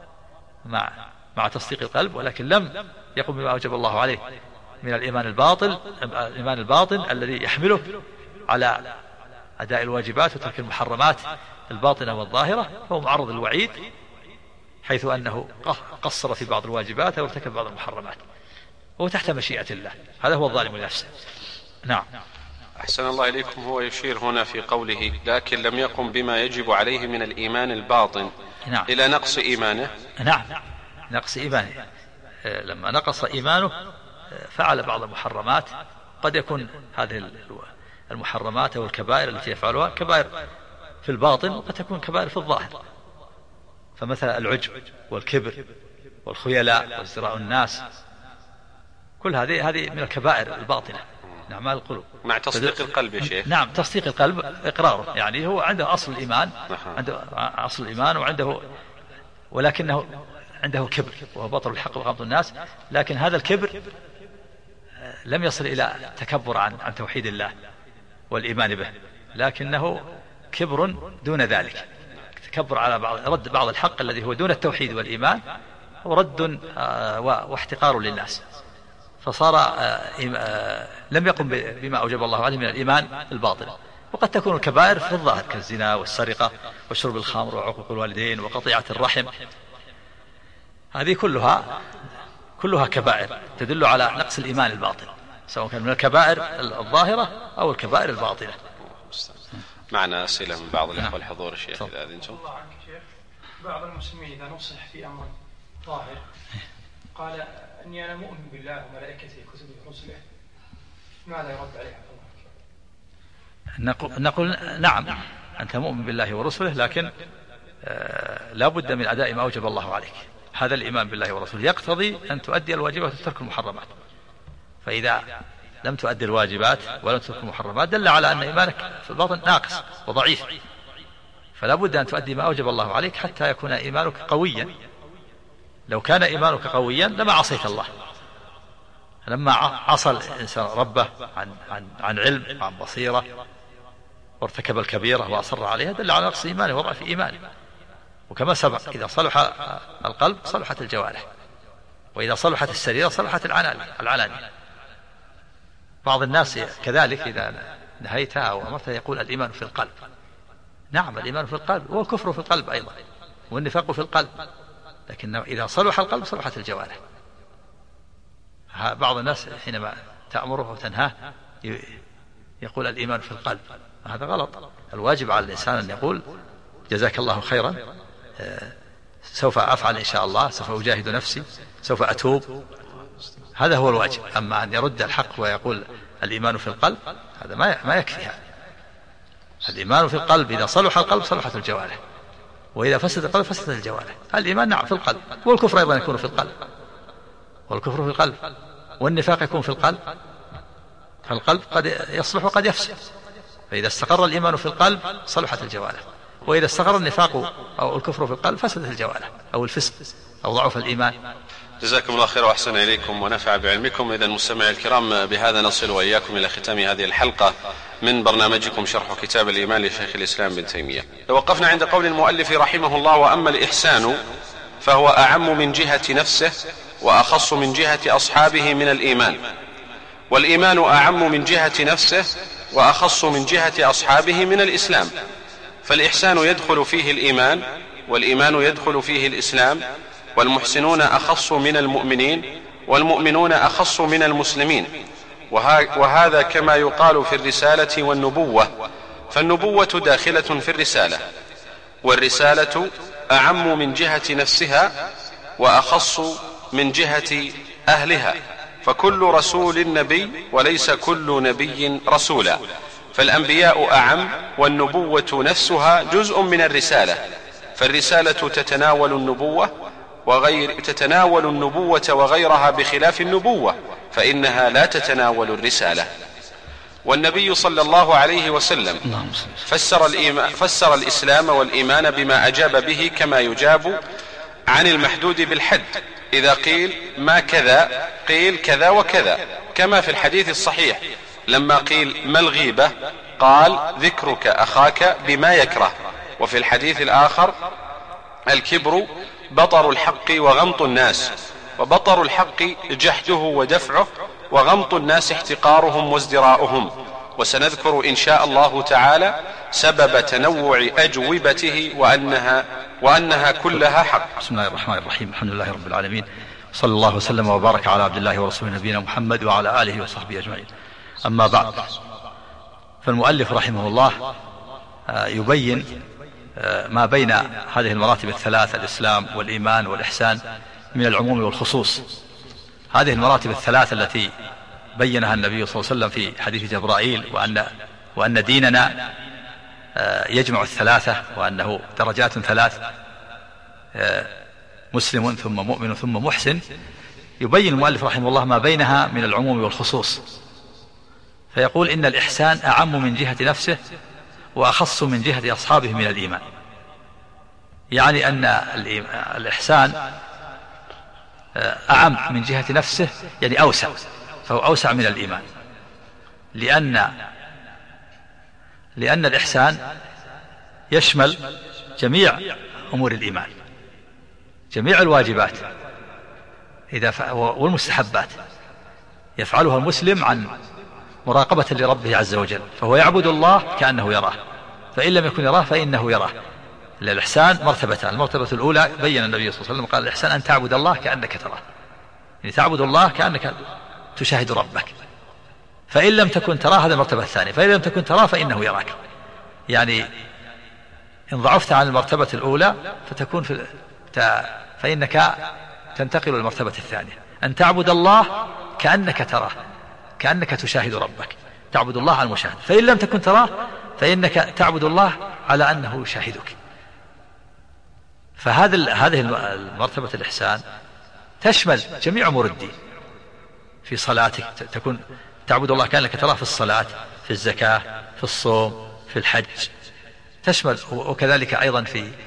مع تصديق القلب ولكن لم يقم بما أوجب الله عليه من الإيمان الباطن الذي يحمله على أداء الواجبات وترك المحرمات الباطنة والظاهرة، فهو معرض للوعيد، حيث أنه قصر في بعض الواجبات وارتكب بعض المحرمات وهو تحت مشيئة الله. هذا هو الظالم لنفسه. نعم. أحسن الله إليكم. هو يشير هنا في قوله: لكن لم يقم بما يجب عليه من الإيمان الباطن. نعم. إلى نقص إيمانه. نعم، نقص إيمانه. لما نقص إيمانه فعل بعض المحرمات، قد يكون هذه المحرمات والكبائر التي يفعلها كبائر في الباطن وقد تكون كبائر في الظاهر، فمثل العجب والكبر والخيلاء وازدراء الناس، كل هذه من الكبائر الباطنة من أعمال القلوب. مع تصديق القلب يا شيخ. نعم، تصديق القلب إقراره، يعني هو عنده أصل الإيمان، عنده أصل الإيمان ولكنه عنده كبر وهو بطر الحق وغمط الناس، لكن هذا الكبر لم يصل إلى تكبر عن توحيد الله والإيمان به، لكنه كبر دون ذلك، تكبر على رد بعض الحق الذي هو دون التوحيد والإيمان، ورد واحتقار للناس، فصار لم يقم بما أوجب الله عليه من الإيمان الباطن. وقد تكون الكبائر في الظاهر كالزنا والسرقة وشرب الخمر وعقوق الوالدين وقطيعة الرحم، هذه كلها كبائر تدل على نقص الإيمان الباطن، سواء كان من الكبائر الظاهرة أو الكبائر الباطنة. معنا أسئلة من بعض الأخوة الحضور الشيخ إذا أذنتم. الله عنك شيخ، بعض المسلمين إذا نصح في أمر ظاهر قال أني أنا مؤمن بالله وملائكته وكتبه ورسله، ماذا يرد عليه؟ نقول نعم، أنت مؤمن بالله ورسله، لكن لا بد من أداء ما أوجب الله عليك. هذا الإيمان بالله ورسوله يقتضي أن تؤدي الواجبات وتترك المحرمات، فإذا لم تؤدي الواجبات ولم تترك المحرمات دل على أن إيمانك في الباطن ناقص وضعيف، فلا بد أن تؤدي ما أوجب الله عليك حتى يكون إيمانك قويا. لو كان إيمانك قويا لما عصيت الله. لما عصى الإنسان ربه عن علم وعن بصيرة وارتكب الكبيرة وأصر عليها دل على نقص إيمانه وضعف إيمانه. وكما سبق إذا صلح القلب صلحت الجوارح، وإذا صلحت السريرة صلحت العلانية. بعض الناس كذلك إذا نهيتها أو أمرتها يقول الإيمان في القلب. نعم، الإيمان في القلب والكفر في القلب أيضا والنفاق في القلب، لكن إذا صلح القلب صلحت الجوارح. بعض الناس حينما تأمره وتنهاه يقول الإيمان في القلب، هذا غلط. الواجب على الإنسان أن يقول جزاك الله خيرا، سوف أفعل إن شاء الله، سوف أجاهد نفسي، سوف أتوب، هذا هو الواجب. أما أن يرد الحق ويقول الإيمان في القلب هذا ما يكفي. الإيمان في القلب إذا صلح القلب صلحت الجوارح، وإذا فسد القلب فسد الجوارح. الإيمان نعم في القلب، والكفر أيضا يكون في القلب، والكفر في القلب، والنفاق يكون في القلب. فالقلب قد يصلح وقد يفسد، فإذا استقر الإيمان في القلب صلحت الجوارح، وإذا استقر النفاق أو الكفر في القلب فسدت الجوارح أو الفسق أو ضعف الإيمان. جزاكم الله خير وأحسن إليكم ونفع بعلمكم. إذن مستمعي الكرام، بهذا نصل وإياكم إلى ختام هذه الحلقة من برنامجكم شرح كتاب الإيمان لشيخ الإسلام ابن تيمية. توقفنا عند قول المؤلف رحمه الله: وأما الإحسان فهو أعم من جهة نفسه وأخص من جهة أصحابه من الإيمان. والإيمان أعم من جهة نفسه وأخص من جهة أصحابه من الإسلام. فالإحسان يدخل فيه الإيمان، والإيمان يدخل فيه الإسلام، والمحسنون أخص من المؤمنين، والمؤمنون أخص من المسلمين. وهذا كما يقال في الرسالة والنبوة، فالنبوة داخلة في الرسالة، والرسالة أعم من جهة نفسها وأخص من جهة أهلها، فكل رسول نبي وليس كل نبي رسولا. فالأنبياء أعم، والنبوة نفسها جزء من الرسالة، فالرسالة تتناول النبوة وغيرها بخلاف النبوة، فإنها لا تتناول الرسالة. والنبي صلى الله عليه وسلم فسر الإسلام والإيمان بما أجاب به كما يجاب عن المحدود بالحد. إذا قيل ما كذا قيل كذا وكذا، كما في الحديث الصحيح لما قيل ما الغيبة قال ذكرك أخاك بما يكره. وفي الحديث الآخر الكبر بطر الحق وغمط الناس، وبطر الحق جحده ودفعه، وغمط الناس احتقارهم وازدراؤهم. وسنذكر إن شاء الله تعالى سبب تنوع أجوبته وأنها كلها حق. بسم الله الرحمن الرحيم. الحمد لله رب العالمين، صلى الله وسلم وبارك على عبد الله ورسوله نبينا محمد وعلى آله وصحبه أجمعين. أما بعد، فالمؤلف رحمه الله يبين ما بين هذه المراتب الثلاث: الإسلام والإيمان والإحسان، من العموم والخصوص. هذه المراتب الثلاث التي بينها النبي صلى الله عليه وسلم في حديث جبرائيل، وأن ديننا يجمع الثلاثة، وأنه درجات ثلاث: مسلم ثم مؤمن ثم محسن. يبين المؤلف رحمه الله ما بينها من العموم والخصوص، فيقول إن الإحسان أعم من جهة نفسه وأخص من جهة أصحابه من الإيمان. يعني أن الإحسان أعم من جهة نفسه، يعني أوسع، فهو أوسع من الإيمان، لأن الإحسان يشمل جميع أمور الإيمان، جميع الواجبات والمستحبات يفعلها المسلم عن مراقبة لربه عز وجل، فهو يعبد الله كأنه يراه، فإن لم يكن يراه فإنه يراه. الإحسان مرتبتان: المرتبة الأولى بين النبي صلى الله عليه وسلم قال: الإحسان أن تعبد الله كأنك تراه، يعني تعبد الله كأنك تشاهد ربك، فإن لم تكن تراه، هذا المرتبة الثانية، فإن لم تكن تراه فإنه يراك. يعني إن ضعفت عن المرتبة الأولى فإنك تنتقل للمرتبة الثانية، أن تعبد الله كأنك تراه، كأنك تشاهد ربك، تعبد الله على المشاهدة. فإن لم تكن تراه فإنك تعبد الله على أنه يشاهدك. هذه المرتبة الإحسان تشمل جميع أمور الدين. في صلاتك تكون تعبد الله كأنك تراه في الصلاة، في الزكاة، في الصوم، في الحج، تشمل. وكذلك أيضا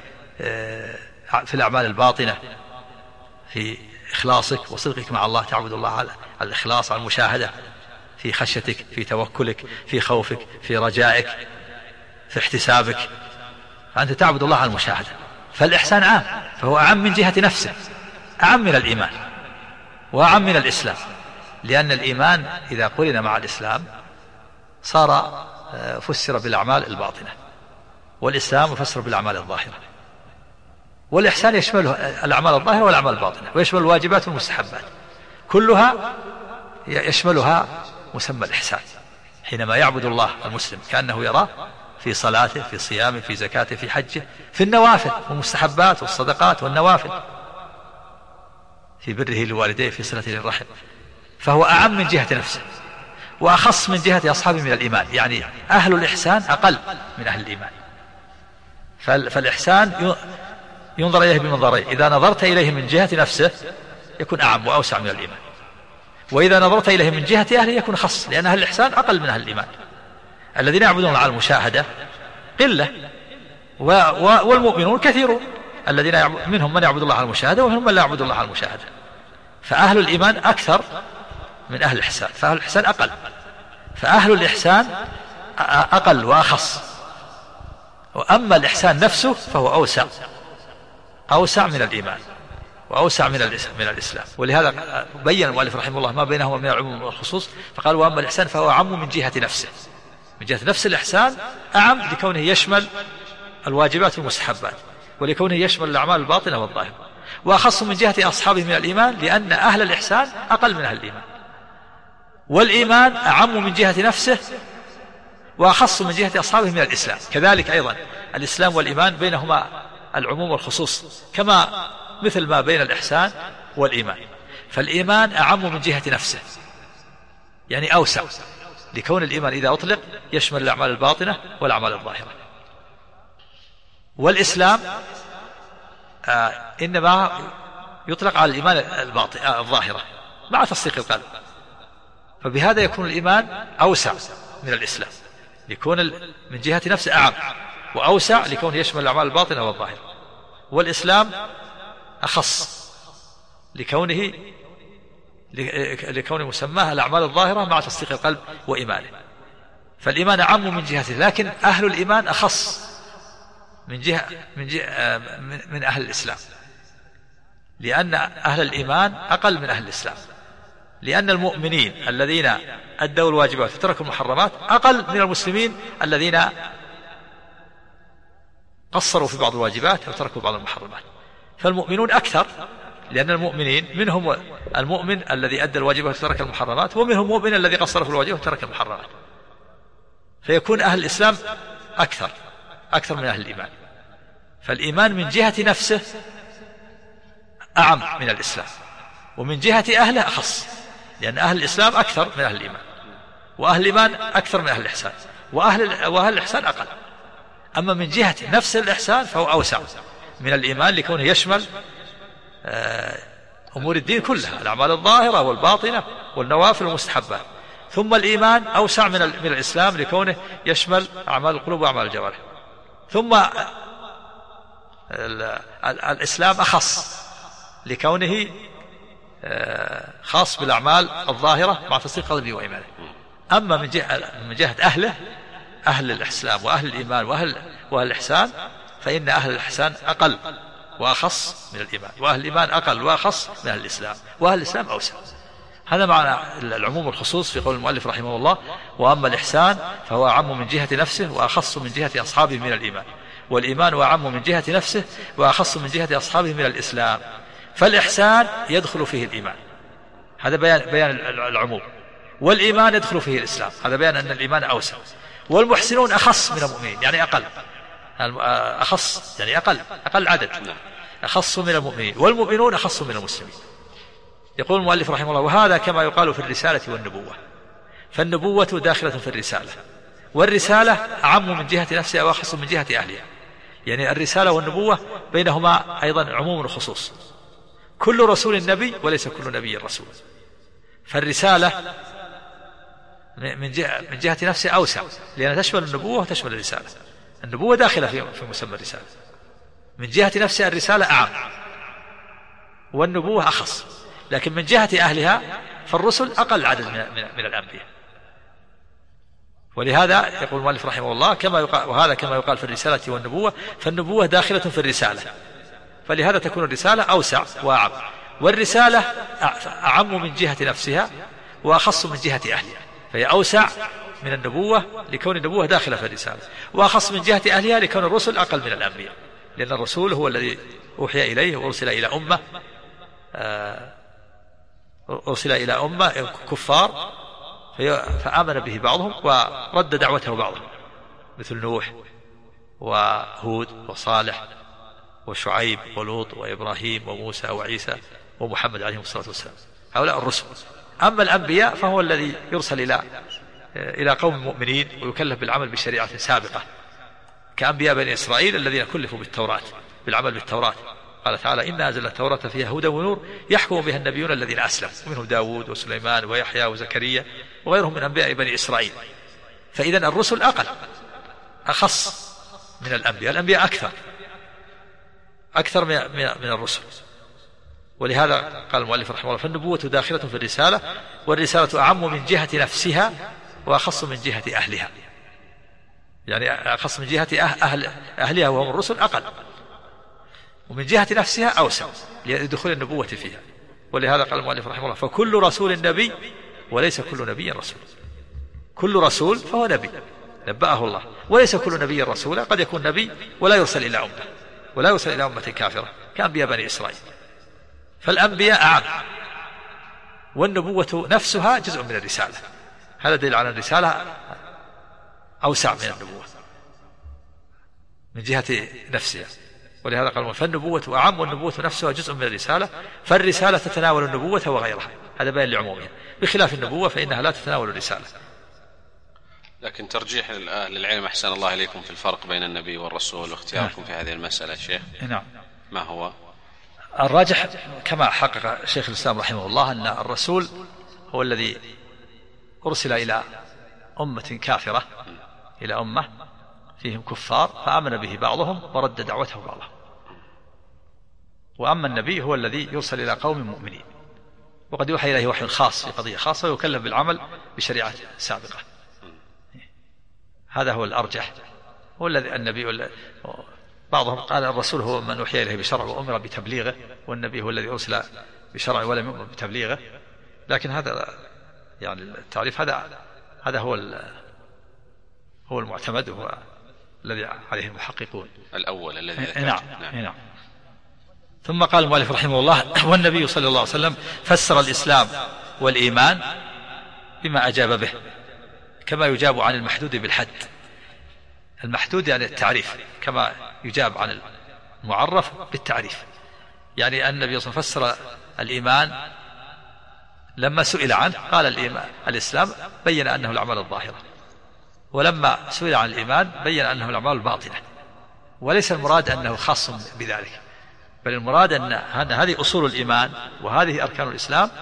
في الأعمال الباطنة، في إخلاصك وصدقك مع الله، تعبد الله على الإخلاص، على المشاهدة، في خشيتك، في توكلك، في خوفك، في رجائك، في احتسابك، فأنت تعبد الله على المشاهدة. فالإحسان عام، فهو أعم من جهة نفسه، أعم من الإيمان وأعم من الإسلام، لأن الإيمان إذا قرن مع الإسلام صار فسر بالأعمال الباطنة، والإسلام فسر بالأعمال الظاهرة. والإحسان يشمل الأعمال الظاهرة والأعمال الباطنة، ويشمل الواجبات والمستحبات، كلها يشملها مسمى الإحسان. حينما يعبد الله المسلم كأنه يراه في صلاته، في صيامه، في زكاته، في حجه، في النوافل والمستحبات والصدقات والنوافل، في بره لوالديه، في صلته للرحم، فهو أعم من جهة نفسه وأخص من جهة أصحابه من الإيمان. يعني أهل الإحسان أقل من أهل الإيمان، فالإحسان ينظر إليه بمنظرين: إذا نظرت إليه من جهة نفسه يكون أعم وأوسع من الإيمان، وإذا نظرت إليه من جهة أهله يكون خص، لأن أهل الإحسان أقل من أهل الإيمان. الذين يعبدون على المشاهدة قلة، والمؤمنون كثيرون، الذين منهم من يعبد الله على المشاهدة ومنهم من لا يعبد الله على المشاهدة. فأهل الإيمان أكثر من أهل الإحسان، فأهل الإحسان أقل، فأهل الإحسان أقل وأخص. وأما الإحسان نفسه فهو أوسع من الإيمان وأوسع من الإسلام. ولهذا بين المؤلف رحمه الله ما بينهما من العموم والخصوص، فقال: وأما الإحسان فهو أعم من جهة نفسه. من جهة نفس الإحسان أعم لكونه يشمل الواجبات والمستحبات، ولكونه يشمل الأعمال الباطنة والظاهرة. وأخص من جهة أصحابه من الإيمان، لأن أهل الإحسان أقل من أهل الإيمان. والإيمان أعم من جهة نفسه وأخص من جهة أصحابه من الإسلام. كذلك أيضا الإسلام والإيمان بينهما العموم والخصوص، كما مثل ما بين الإحسان والإيمان. فالإيمان أعم من جهة نفسه، يعني أوسع، لكون الإيمان إذا أطلق يشمل الأعمال الباطنة والأعمال الظاهرة. والإسلام إنما يطلق على الإيمان الظاهرة مع تصديق القلب، فبهذا يكون الإيمان أوسع من الإسلام، يكون من جهة نفسه أعم وأوسع لكونه يشمل الأعمال الباطنة والظاهرة. والإسلام أخص لكونه مسماه الأعمال الظاهرة مع تصديق القلب وإيمانه. فالإيمان أعم من جهته، لكن أهل الإيمان أخص من أهل الإسلام، لأن أهل الإيمان أقل من أهل الإسلام، لأن المؤمنين الذين أدوا الواجبات وتركوا المحرمات أقل من المسلمين الذين قصروا في بعض الواجبات وتركوا بعض المحرمات. فالمؤمنون أكثر، لأن المؤمنين منهم المؤمن الذي أدى الواجبات وترك المحرمات، ومنهم المؤمن الذي قصر في الواجبات وترك المحرمات. فيكون أهل الإسلام أكثر من أهل الإيمان. فالإيمان من جهة نفسه أعم من الإسلام، ومن جهة أهله أخص، لأن أهل الإسلام أكثر من أهل الإيمان، وأهل الإيمان أكثر من أهل الإحسان، وأهل الإحسان أقل. أما من جهة نفس الإحسان فهو أوسع من الإيمان، لكونه يشمل أمور الدين كلها، الأعمال الظاهرة والباطنة والنوافل والمستحبات. ثم الإيمان أوسع من الإسلام، لكونه يشمل أعمال القلوب وأعمال الجوارح. ثم الإسلام أخص لكونه خاص بالأعمال الظاهرة مع تصديق قلبه وإيمانه. أما من جهة أهل الإسلام وأهل الإيمان وأهل الإحسان، فإن أهل الإحسان أقل وأخص من الإيمان، وأهل الإيمان أقل وأخص من أهل الإسلام، وأهل الإسلام أوسع. هذا معنى العموم والخصوص في قول المؤلف رحمه الله: وأما الإحسان فهو أعم من جهة نفسه وأخص من جهة أصحابه من الإيمان، والإيمان أعم من جهة نفسه وأخص من جهة أصحابه من الإسلام. فالإحسان يدخل فيه الإيمان، هذا بيان العموم، والإيمان يدخل فيه الإسلام، هذا بيان أن الإيمان أوسع. والمحسنون أخص من المؤمنين، يعني أقل، أخص يعني أقل عدد، أخص من المؤمنين. والمؤمنون أخص من المسلمين. يقول المؤلف رحمه الله: وهذا كما يقال في الرسالة والنبوة. فالنبوة داخلة في الرسالة، والرسالة أعم من جهة نفسها وأخص من جهة أهلها. يعني الرسالة والنبوة بينهما أيضا عموم وخصوص، كل رسول نبي وليس كل نبي رسول. فالرسالة من جهة نفسها أوسع، لأنها تشمل النبوة وتشمل الرسالة. النبوة داخلة في مسمى الرسالة. من جهة نفسها الرسالة أعم والنبوة أخص، لكن من جهة أهلها فالرسل أقل عدد من الأنبياء. ولهذا يقول المؤلف رحمه الله: وهذا كما يقال في الرسالة والنبوة. فالنبوة داخلة في الرسالة، فلهذا تكون الرسالة أوسع وأعم، والرسالة أعم من جهة نفسها وأخص من جهة أهلها. فهي أوسع من النبوة لكون النبوة داخلة في الرسالة، وأخص من جهة أهلها لكون الرسل أقل من الأنبياء، لأن الرسول هو الذي أوحي إليه وأرسل إلى أمة كفار، فآمن به بعضهم ورد دعوته بعضهم، مثل نوح وهود وصالح وشعيب ولوط وإبراهيم وموسى وعيسى ومحمد عليه الصلاة والسلام، هؤلاء الرسل. أما الأنبياء فهو الذي يرسل إلى قوم مؤمنين ويكلف بالعمل بشريعة سابقة، كأنبياء بني إسرائيل الذين كلفوا بالتوراة بالعمل بالتوراة. قال تعالى إنا أنزلنا التوراة فيها هدى ونور يحكم بها النبيون الذين أسلموا ومنهم داود وسليمان ويحيى وزكريا وغيرهم من أنبياء بني إسرائيل. فإذا الرسل أخص من الأنبياء. الأنبياء أكثر من الرسل. ولهذا قال المؤلف رحمه الله فالنبوة داخلة في الرسالة والرسالة أعم من جهة نفسها وأخص من جهة أهلها. يعني أخص من جهة أهلها وهم الرسل أقل ومن جهة نفسها أوسع لدخول النبوة فيها. ولهذا قال المؤلف رحمه الله فكل رسول نبي وليس كل نبي رسول. كل رسول فهو نبي نبأه الله وليس كل نبي رسولا. قد يكون نبي ولا يرسل إلى أمة ولا يرسل إلى أمة كافرة كأنبياء بني إسرائيل. فالأنبياء أعم والنبوة نفسها جزء من الرسالة. هذا دليل على الرسالة أوسع من النبوة من جهة نفسها. ولهذا قال فالنبوة أعم والنبوة نفسها جزء من الرسالة فالرسالة تتناول النبوة وغيرها. هذا بيان لعمومها بخلاف النبوة فإنها لا تتناول الرسالة. لكن ترجيح أهل العلم أحسن الله إليكم في الفرق بين النبي والرسول واختياركم في هذه المسألة شيخ نعم ما هو؟ الراجح كما حقق شيخ الإسلام رحمه الله أن الرسول هو الذي أرسل إلى أمة كافرة إلى أمة فيهم كفار فآمن به بعضهم ورد دعوته بعضهم. وأما النبي هو الذي يرسل إلى قوم مؤمنين وقد يوحى إليه وحي خاص في قضية خاصة ويكلف بالعمل بشريعة سابقة. هذا هو الأرجح. هو الذي النبي بعضهم قال الرسول هو من أوحي إليه بشرع وأمر بتبليغه والنبي هو الذي أرسل بشرع ولم يؤمر بتبليغه. لكن هذا يعني التعريف هذا هو المعتمد وهو الذي عليه المحققون الأول الذي نعم. ثم قال المؤلف رحمه الله والنبي صلى الله عليه وسلم فسر الإسلام والإيمان بما أجاب به كما يجاب عن المحدود بالحد. المحدود يعني التعريف كما يجاب عن المعرف بالتعريف. يعني النبي صلى الله عليه وسلم فسر الإيمان لما سئل عنه قال الإسلام بين أنه الأعمال الظاهرة ولما سئل عن الإيمان بين أنه الأعمال الباطنة. وليس المراد أنه خاص بذلك بل المراد أن هذه أصول الإيمان وهذه أركان الإسلام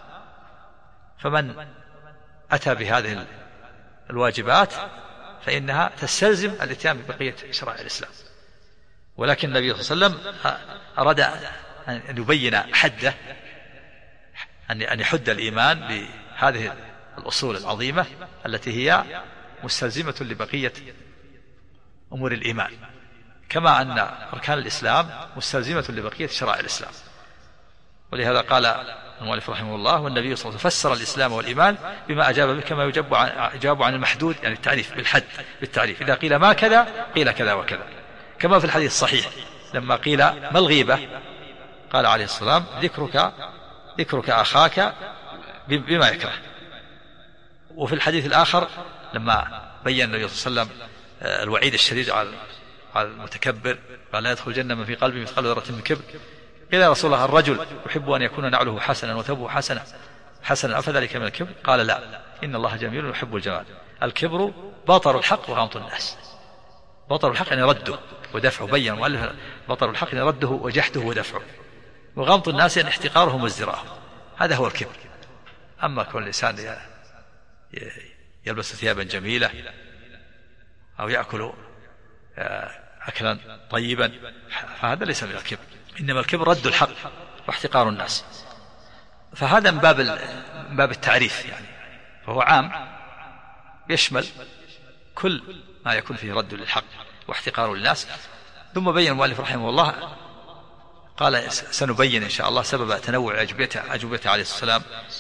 فمن أتى بهذه الواجبات فإنها تستلزم الاتيان ببقية شرائع الإسلام. ولكن النبي صلى الله عليه وسلم أراد أن يبين حده أن يحد الإيمان بهذه الأصول العظيمة التي هي مستلزمة لبقية أمور الإيمان كما أن أركان الإسلام مستلزمة لبقية شرائع الإسلام. ولهذا قال المؤلف رحمه الله والنبي صلى الله عليه وسلم فسر الإسلام والإيمان بما أجاب به كما يجاب عن المحدود يعني التعريف بالحد بالتعريف. إذا قيل ما كذا قيل كذا وكذا كما في الحديث الصحيح لما قيل ما الغيبة قال عليه السلام ذكرك أخاك بما يكره. وفي الحديث الآخر لما بين النبي صلى الله عليه وسلم الوعيد الشديد على المتكبر قال لا يدخل الجنة من في قلبه مثقال ذرة من كبر. قيل يا رسول الله الرجل يحب أن يكون نعله حسنا وثوبه حسنا أفذلك من الكبر؟ قال لا إن الله جميل يحب الجمال. الكبر بطر الحق وغمط الناس. بطر الحق يعني رده ودفعه. بين المؤلف بطر الحق يعني رده وجحده ودفعه وغمط الناس يعني احتقارهم وازدراءهم. هذا هو الكبر. أما كل الإنسان يلبس ثيابا جميلة أو يأكل أكلا طيبا فهذا ليس من الكبر. إنما الكبر رد الحق واحتقار الناس. فهذا من باب التعريف يعني فهو عام يشمل كل ما يكون فيه رد للحق واحتقار للناس. ثم بين المؤلف رحمه الله قال سنبين إن شاء الله سبب تنوع أجوبته عليه السلام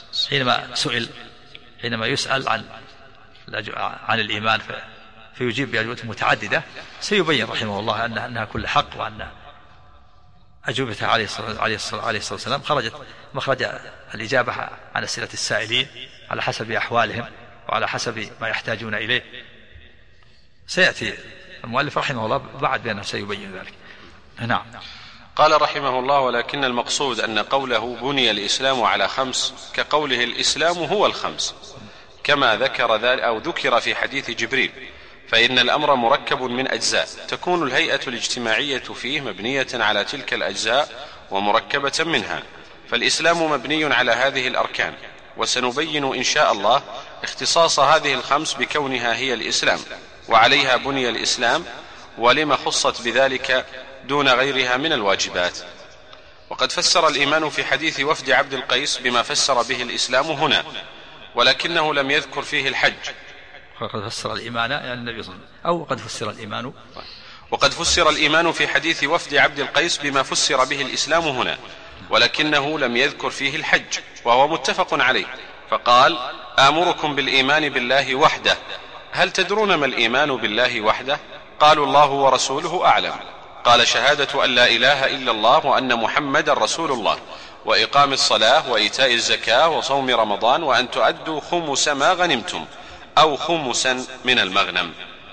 حينما يسأل عن الإيمان فيجيب بأجوبة متعددة. سيبين رحمه الله أنها كل حق وأن أجوبته عليه الصلاة والسلام خرجت مخرج الإجابة عن أسئلة السائلين على حسب أحوالهم وعلى حسب ما يحتاجون إليه. سيأتي المؤلف رحمه الله بعد بأنه سيبين ذلك. نعم. قال رحمه الله ولكن المقصود أن قوله بني الإسلام على 5 كقوله الإسلام هو 5 كما ذكر ذلك أو ذكر في حديث جبريل فإن الأمر مركب من أجزاء تكون الهيئة الاجتماعية فيه مبنية على تلك الأجزاء ومركبة منها، فالإسلام مبني على هذه الأركان، وسنبين إن شاء الله اختصاص هذه الخمس بكونها هي الإسلام، وعليها بني الإسلام، ولما خصت بذلك دون غيرها من الواجبات. وقد فسر الإيمان في حديث وفد عبد القيس بما فسر به الإسلام هنا، ولكنه لم يذكر فيه الحج. وقد فسر الإيمان يعني النبي صلى الله عليه وسلم، أو قد فسر الإيمان. وقد فسر الإيمان في حديث وفد عبد القيس بما فسر به الإسلام هنا، ولكنه لم يذكر فيه الحج، وهو متفق عليه، فقال: آمركم بالإيمان بالله وحده. هل تدرون ما الإيمان بالله وحده؟ قالوا: الله ورسوله أعلم. قال: شهادة أن لا إله إلا الله وأن محمد رسول الله، وإقام الصلاة وإيتاء الزكاة وصوم رمضان، وأن تؤدوا خمس ما غنمتم أو خمسا من المغنم.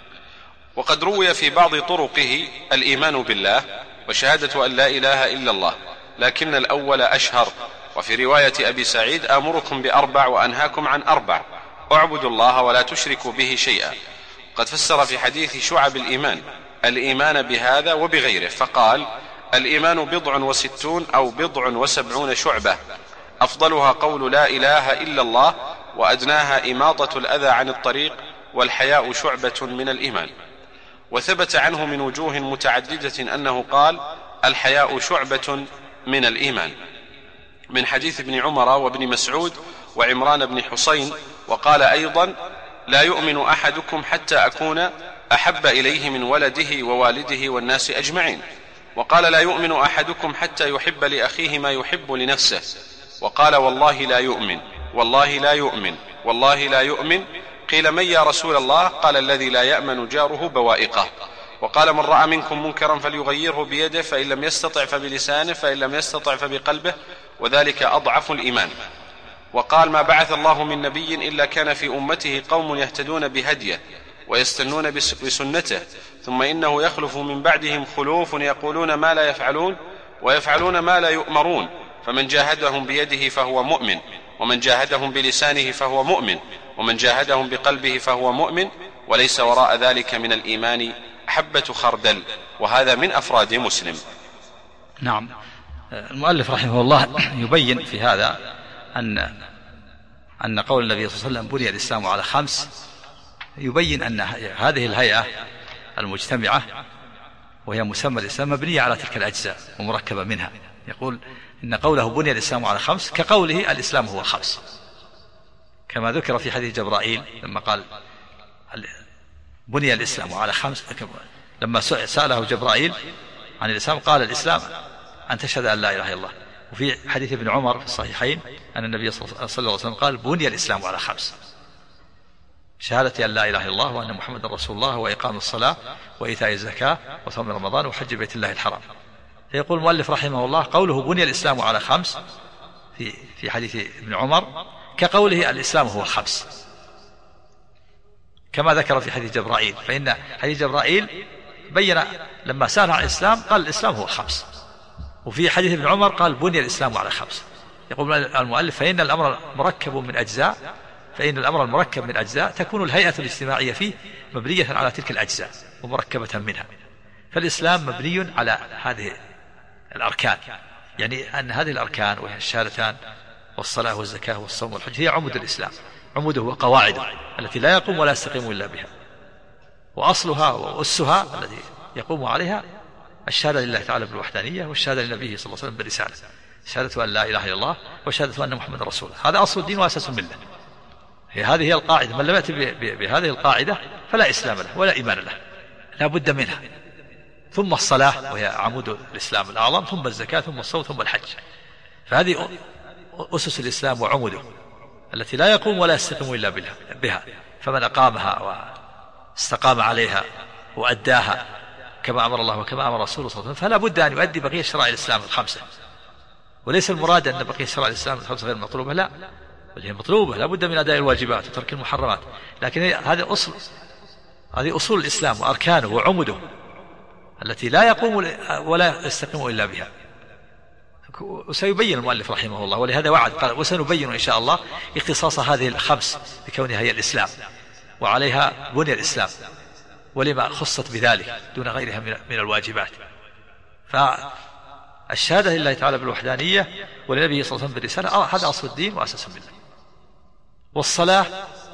وقد روي في بعض طرقه الإيمان بالله وشهادة أن لا إله إلا الله، لكن الأول أشهر. وفي رواية أبي سعيد: آمركم بأربع وأنهاكم عن أربع، اعبدوا الله ولا تشركوا به شيئا. قد فسر في حديث شعب الإيمان بهذا وبغيره، فقال: الإيمان 67 أو 70 شعبة، أفضلها قول لا إله إلا الله، وأدناها إماطة الأذى عن الطريق، والحياء شعبة من الإيمان. وثبت عنه من وجوه متعددة أنه قال: الحياء شعبة من الإيمان، من حديث ابن عمر وابن مسعود وعمران بن حسين. وقال أيضا: لا يؤمن أحدكم حتى أكون أحب إليه من ولده ووالده والناس أجمعين. وقال: لا يؤمن أحدكم حتى يحب لأخيه ما يحب لنفسه. وقال: والله لا يؤمن، والله لا يؤمن، والله لا يؤمن. قيل: من يا رسول الله؟ قال: الذي لا يأمن جاره بوائقه. وقال: من رأى منكم منكرا فليغيره بيده، فإن لم يستطع فبلسانه، فإن لم يستطع فبقلبه، وذلك أضعف الإيمان. وقال: ما بعث الله من نبي إلا كان في أمته قوم يهتدون بهديه ويستنون بسنته، ثم إنه يخلف من بعدهم خلوف يقولون ما لا يفعلون ويفعلون ما لا يؤمرون، فمن جاهدهم بيده فهو مؤمن، ومن جاهدهم بلسانه فهو مؤمن، ومن جاهدهم بقلبه فهو مؤمن، وليس وراء ذلك من الإيمان حبة خردل. وهذا من أفراد مسلم. نعم. المؤلف رحمه الله يبين في هذا أن قول النبي صلى الله عليه وسلم بني الإسلام على 5، يبين أن هذه الهيئة المجتمعة وهي مسمى الإسلام مبنية على تلك الأجزاء ومركبة منها. يقول إن قوله بني الإسلام على 5 كقوله الإسلام هو 5، كما ذكر في حديث جبرائيل لما قال بني الإسلام على 5. لما سأله جبرائيل عن الإسلام قال: الإسلام أن تشهد أن لا إله إلا الله. وفي حديث ابن عمر في الصحيحين أن النبي صلى الله عليه وسلم قال: بني الإسلام على 5: شهادة أن لا إله إلا الله وأن محمد رسول الله، وإقام الصلاة وإيتاء الزكاة وصوم رمضان وحج بيت الله الحرام. فيقول المؤلف رحمه الله: قوله بني الإسلام على 5 في حديث ابن عمر كقوله الإسلام هو 5، كما ذكر في حديث جبرائيل. فإن حديث جبرائيل بين لما سأل عن الإسلام قال الإسلام هو 5، وفي حديث ابن عمر قال بني الإسلام على 5. يقول المؤلف: فإن الأمر مركب من أجزاء، فإن الأمر المركب من أجزاء تكون الهيئة الاجتماعية فيه مبنية على تلك الأجزاء ومركبة منها. فالإسلام مبني على هذه الأركان، يعني أن هذه الأركان وهي الشهادتان والصلاة والزكاة والصوم والحج هي عمود الإسلام، عموده وقواعده التي لا يقوم ولا يستقيم إلا بها، وأصلها وأسها التي يقوم عليها الشهادة لله تعالى بالوحدانية، والشهادة لنبيه صلى الله عليه وسلم بالرسالة، شهادة أن لا إله إلا الله وشهادة أن محمد رسول الله. هذا أصل الدين وأساس الملة. هذه هي القاعدة، من لم يأتي بهذه القاعدة فلا إسلام له ولا إيمان له، لا بد منها. ثم الصلاة وهي عمود الإسلام الأعظم، ثم الزكاة، ثم الصوم، ثم الحج. فهذه أسس الإسلام وعموده التي لا يقوم ولا يستقيم إلا بها. فمن أقامها واستقام عليها وأداها كما أمر الله وكما أمر رسوله صلى الله عليه وسلم فلا بد أن يؤدي بقية شرائع الإسلام ال5. وليس المراد أن بقية شرائع الإسلام ال5 غير مطلوبة، لا، بل هي مطلوبة، لا بد من أداء الواجبات وترك المحرمات، لكن هذه أصول الإسلام وأركانه وعمده التي لا يقوم ولا يستقيم إلا بها. وسيبين المؤلف رحمه الله، ولهذا وعد قال: وسنبين إن شاء الله اختصاص هذه ال5 بكونها هي الإسلام، وعليها بني الإسلام، ولما خصت بذلك دون غيرها من الواجبات. فالشهادة لله تعالى بالوحدانية ولنبيه صلى الله عليه وسلم بالرسالة هذا أصل الدين وأساس الملة. والصلاة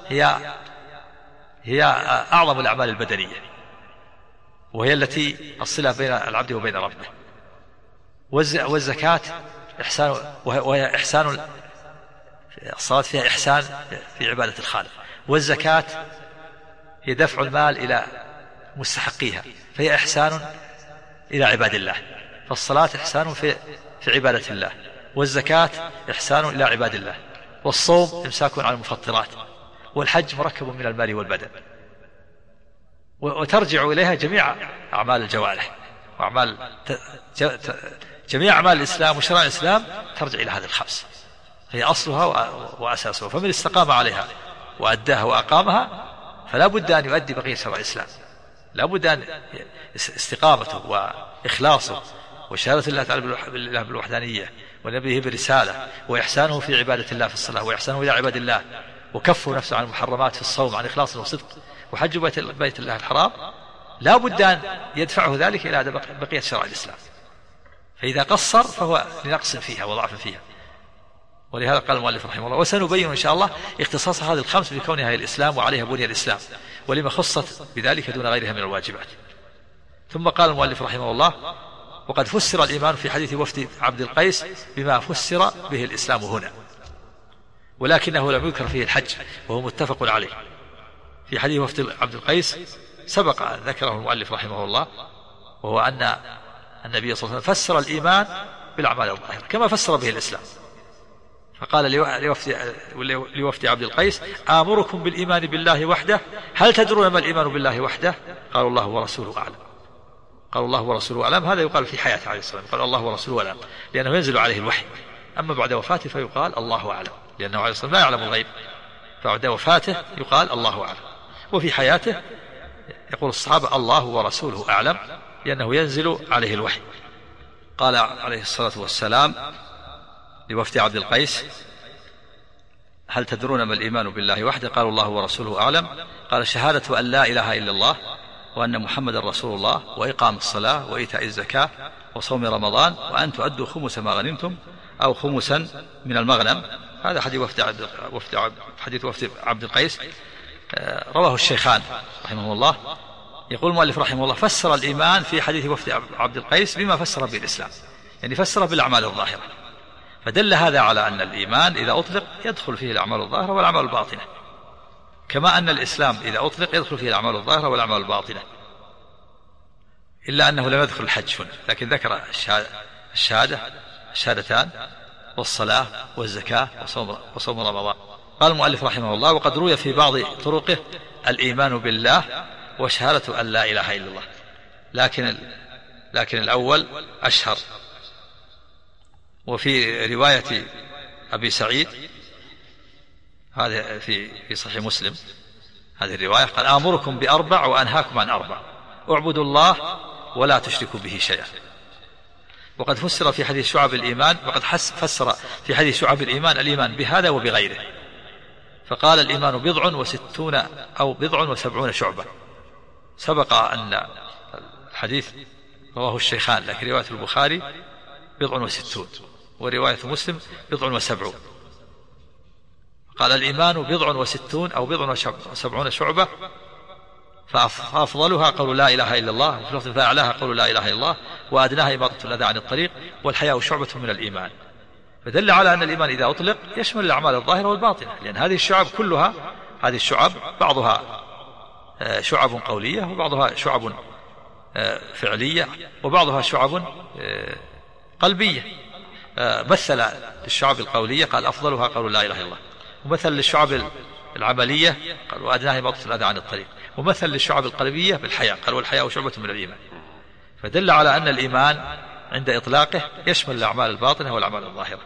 هي أعظم الأعمال البدنية، وهي التي الصلة بين العبد وبين ربه. والزكاة إحسان، وهي إحسان، الصلاة فيها إحسان في عبادة الخالق. والزكاة هي دفع المال إلى مستحقيها، فهي إحسان إلى عباد الله. فالصلاة إحسان في عبادة الله، والزكاة إحسان إلى عباد الله، والصوم إمساك عن المفطرات، والحج مركب من المال والبدن. وترجع إليها جميع أعمال الجوارح وأعمال جميع أعمال الإسلام وشرائع الإسلام ترجع إلى هذه الخمس، هي أصلها وأساسها. فمن استقام عليها وأداها وأقامها فلا بد أن يؤدي بقية شرائع الإسلام. لا بد أن استقامته وإخلاصه وشهادة الله تعالى بالوحدانية ونبيه بالرسالة وإحسانه في عبادة الله في الصلاة وإحسانه إلى عباد الله وكفه نفسه عن المحرمات في الصوم عن إخلاص وصدق وحج بيت الله الحرام، لا بد أن يدفعه ذلك إلى بقية شرائع الإسلام. فإذا قصر فهو لنقص فيها وضعف فيها. ولهذا قال المؤلف رحمه الله: وسنبين إن شاء الله اختصاص هذه الخمس بكونها هي الإسلام وعليها بني الإسلام، ولما خصت بذلك دون غيرها من الواجبات. ثم قال المؤلف رحمه الله: وقد فسر الإيمان في حديث وفد عبد القيس بما فسر به الإسلام هنا، ولكنه لم يذكر فيه الحج وهو متفق عليه. في حديث وفد عبد القيس سبق أن ذكره المؤلف رحمه الله، وهو أن النبي صلى الله عليه وسلم فسر الإيمان بالأعمال الظاهرة كما فسر به الإسلام. فقال لوفد عبد القيس: آمركم بالإيمان بالله وحده، هل تدرون ما الإيمان بالله وحده؟ قالوا: الله ورسوله أعلم. قالوا: الله ورسوله أعلم. هذا يقال في حياته عليه الصلاة والسلام، قال: الله ورسوله أعلم، لأنه ينزل عليه الوحي. أما بعد وفاته فيقال: الله أعلم، لأنه عليه الصلاة والسلام لا يعلم الغيب، فبعد وفاته يقال: الله أعلم. وفي حياته يقول الصحابة: الله ورسوله أعلم، لأنه ينزل عليه الوحي. قال عليه الصلاة والسلام لوفد عبد القيس: هل تدرون ما الإيمان بالله وحده؟ قالوا: الله ورسوله أعلم. قال: شهادة أن لا إله إلا الله وأن محمد رسول الله، وإقام الصلاة، وإيتاء الزكاة، وصوم رمضان، وأن تؤدوا خمس ما غنمتم أو خمسا من المغنم. هذا حديث وفد عبد القيس، رواه الشيخان رحمه الله. يقول المؤلف رحمه الله: فسر الإيمان في حديث وفد عبد القيس بما فسر به الإسلام، يعني فسر بالأعمال الظاهرة. فدل هذا على أن الإيمان إذا أطلق يدخل فيه الأعمال الظاهرة والأعمال الباطنة، كما أن الإسلام إذا أطلق يدخل فيه الأعمال الظاهرة والأعمال الباطنة، إلا أنه لم يدخل الحج هنا، لكن ذكر الشهادتان والصلاة والزكاة وصوم رمضان. قال المؤلف رحمه الله: وقد روي في بعض طرقه الإيمان بالله وشهادة أن لا إله إلا الله، لكن الأول أشهر. وفي رواية أبي سعيد، هذا في صحيح مسلم، هذه الرواية قال: آمركم بأربع وأنهاكم عن أربع، اعبدوا الله ولا تشركوا به شيئا. وقد فسر في حديث شعب الإيمان، وقد فسر في حديث شعب الإيمان بهذا وبغيره، فقال: الإيمان 60 أو 70 شعبة. سبق أن الحديث رواه الشيخان، لكن رواية البخاري 60 ورواية مسلم 70. قال: الإيمان 60 أو 70 شعبة، فأفضلها قول لا إله إلا الله، فأعلاها قول لا إله إلا الله، وأدناها إماطة الأذى عن الطريق، والحياء شعبة من الإيمان. فدل على أن الإيمان إذا أطلق يشمل الأعمال الظاهرة والباطنة، لأن هذه الشعب كلها، هذه الشعب بعضها شعب قولية وبعضها شعب فعلية وبعضها شعب قلبية. مثل للشعب القولية قال: أفضلها قول لا إله إلا الله. ومثل للشعب العملية قال: وأدناها إماطة الأذى عن الطريق. ومثل للشعب القلبية بالحياء قال: والحياء شعبة من الإيمان. فدل على أن الإيمان عند إطلاقه يشمل الأعمال الباطنة والأعمال الظاهرة،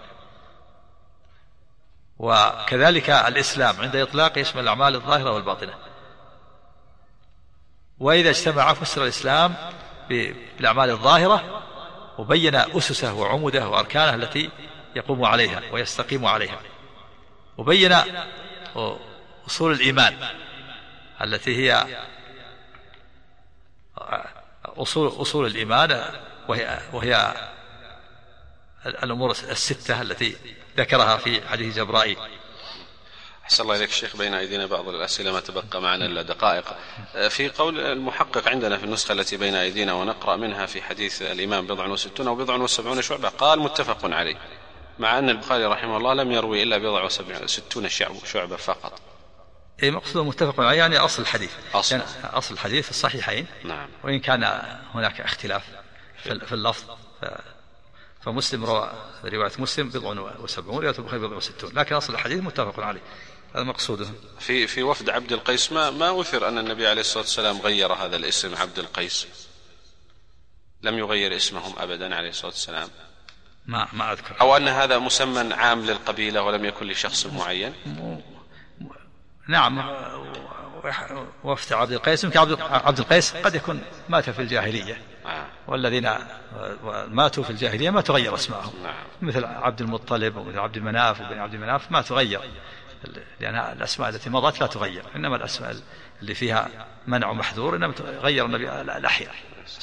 وكذلك الإسلام عند إطلاقه يشمل الأعمال الظاهرة والباطنة. وإذا اجتمع فسر الإسلام بالأعمال الظاهرة وبين أسسه وعمده وأركانه التي يقوم عليها ويستقيم عليها، وبين أصول الإيمان التي هي أصول الإيمان وهي الأمور الستة التي ذكرها في حديث جبرائيل. أحسن الله إليك شيخ. بين أيدينا بعض الأسئلة ما تبقى معنا إلا دقائق. في قول المحقق عندنا في النسخة التي بين أيدينا ونقرأ منها في حديث الإيمان 60 أو 70 شعبة قال متفق عليه، مع أن البخاري رحمه الله لم يروي إلا 60 شعبة فقط. أي مقصود متفق عليه يعني أصل الحديث، يعني أصل الحديث في الصحيحين. نعم. وإن كان هناك اختلاف في اللفظ، فمسلم روى رواية مسلم 70 رواية البخاري 60، لكن أصل الحديث متفق عليه، هذا مقصوده. في وفد عبد القيس ما أثر أن النبي عليه الصلاة والسلام غير هذا الاسم عبد القيس، لم يغير اسمهم أبدا عليه الصلاة والسلام، ما أذكر، أو أن هذا مسمى عام للقبيلة ولم يكن لشخص معين. نعم. وفد عبد القيس، يمكن عبد القيس قد يكون مات في الجاهلية، والذين ماتوا في الجاهلية ما تغير اسمائهم. مثل عبد المطلب ومثل عبد المناف وبن عبد المناف ما تغير، لأن الأسماء التي مضت لا تغير، إنما الأسماء اللي فيها منع محذور إنما غير النبي الأحياء.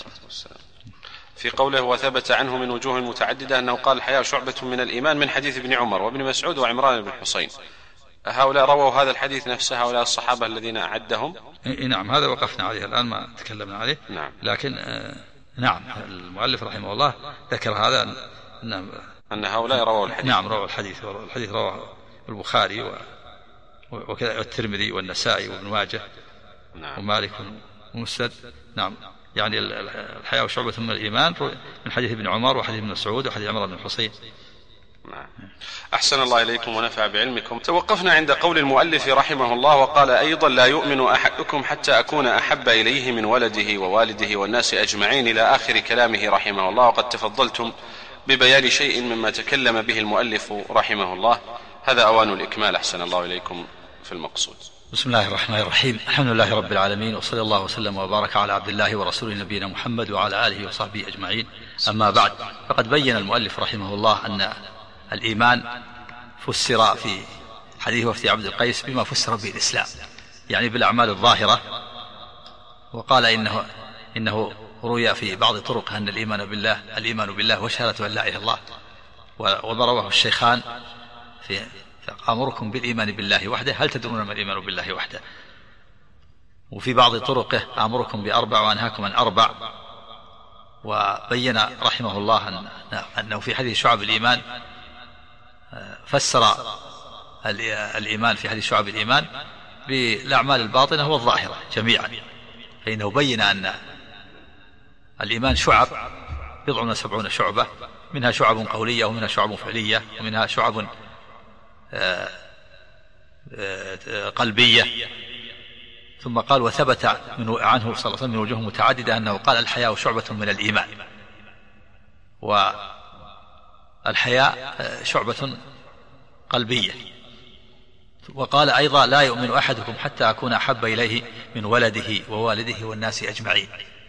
في قوله وثبت عنه من وجوه متعددة أنه قال الحياء شعبة من الإيمان من حديث ابن عمر وابن مسعود وعمران بن حسين. هؤلاء رووا هذا الحديث نفسه، هؤلاء الصحابة الذين أعدهم؟ نعم، هذا وقفنا عليه الآن ما تكلمنا عليه. نعم. لكن نعم المؤلف رحمه الله ذكر هذا أن هؤلاء رووا الحديث. نعم رووا الحديث رواه البخاري وكذا والترمذي والنسائي وابن ماجه. نعم. ومالك ومسند. نعم، يعني الحياء شعبة من الإيمان من حديث ابن عمر وحديث ابن مسعود وحديث عمران بن حسين. نعم. أحسن الله إليكم ونفع بعلمكم. توقفنا عند قول المؤلف رحمه الله وقال أيضا لا يؤمن أحدكم حتى أكون أحب إليه من ولده ووالده والناس أجمعين إلى آخر كلامه رحمه الله. وقد تفضلتم ببيان شيء مما تكلم به المؤلف رحمه الله، هذا أوان الإكمال. أحسن الله إليكم في المقصود. بسم الله الرحمن الرحيم، الحمد لله رب العالمين، وصلى الله وسلم وبارك على عبد الله ورسوله نبينا محمد وعلى آله وصحبه أجمعين. أما بعد، فقد بين المؤلف رحمه الله أن الإيمان فسر في حديث وفد عبد القيس بما فسر به الإسلام، يعني بالأعمال الظاهرة. وقال إنه روي في بعض طرق أن الإيمان بالله وشهادة أن لا إله إلا الله، وضربه الشيخان في أمركم بالإيمان بالله وحده هل تدرون ما الإيمان بالله وحده. وفي بعض طرقه أمركم بأربع وأنهاكم عن أربع. وبين رحمه الله أنه في حديث شعب الإيمان فسر الإيمان في حديث شعب الإيمان بالأعمال الباطنة والظاهرة جميعا، فإنه بين أن الإيمان شعب 70 شعبة، منها شعب قولية ومنها شعب فعلية ومنها شعب قلبية. ثم قال وثبت عنه صلى الله عليه وسلم من وجوه متعددة أنه قال الحياء شعبة من الإيمان، والحياء شعبة قلبية. وقال أيضا لا يؤمن أحدكم حتى أكون أحب إليه من ولده ووالده والناس أجمعين.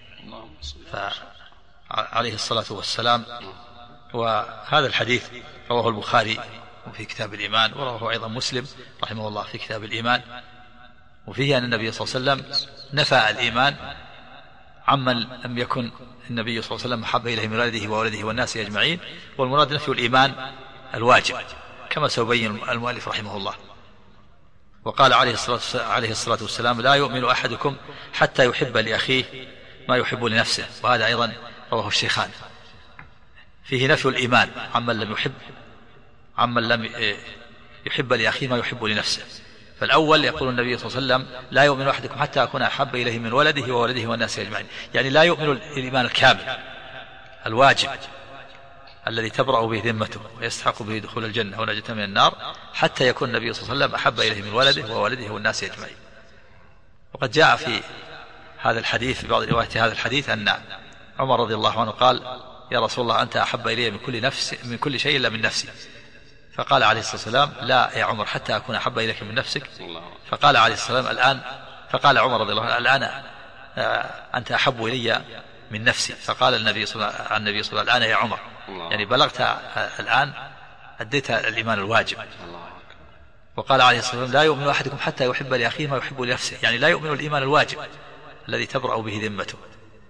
فعليه الصلاة والسلام. وهذا الحديث رواه البخاري في كتاب الإيمان، ورواه أيضا مسلم رحمه الله في كتاب الإيمان. وفيه أن النبي صلى الله عليه وسلم نفى الإيمان عمن لم يكن النبي صلى الله عليه وسلم أحب إليه من ولده وولده والناس أجمعين، والمراد نفي الإيمان الواجب كما سيبين المؤلف رحمه الله. وقال عليه الصلاة والسلام لا يؤمن أحدكم حتى يحب لأخيه ما يحب لنفسه، وهذا أيضا رواه الشيخان. فيه نفي الإيمان عمن لم يحب لأخيه ما يحب لنفسه. فالأول يقول النبي صلى الله عليه وسلم لا يؤمن أحدكم حتى أكون أحب إليه من ولده وولده والناس أجمعين، يعني لا يؤمن الإيمان الكامل الواجب الذي تبرأ به ذمته ويستحق به دخول الجنة ونجاة من النار حتى يكون النبي صلى الله عليه وسلم أحب إليه من ولده وولده والناس أجمعين. وقد جاء في هذا الحديث في بعض روايات هذا الحديث أن عمر رضي الله عنه قال يا رسول الله أنت أحب إلي من كل شيء إلا من نفسي. فقال عليه الصلاة والسلام لا يا عمر حتى أكون أحب إليك من نفسك. فقال عليه الصلاة والسلام فقال عمر رضي الله عنه الآن أنت أحب إلي من نفسي. فقال النبي صلى الله عليه وسلم الآن يا عمر، يعني بلغت الآن أديت الإيمان الواجب. وقال عليه الصلاة والسلام لا يؤمن أحدكم حتى يحب لأخيه ما يحب لنفسه، يعني لا يؤمن الإيمان الواجب الذي تبرأ به ذمته.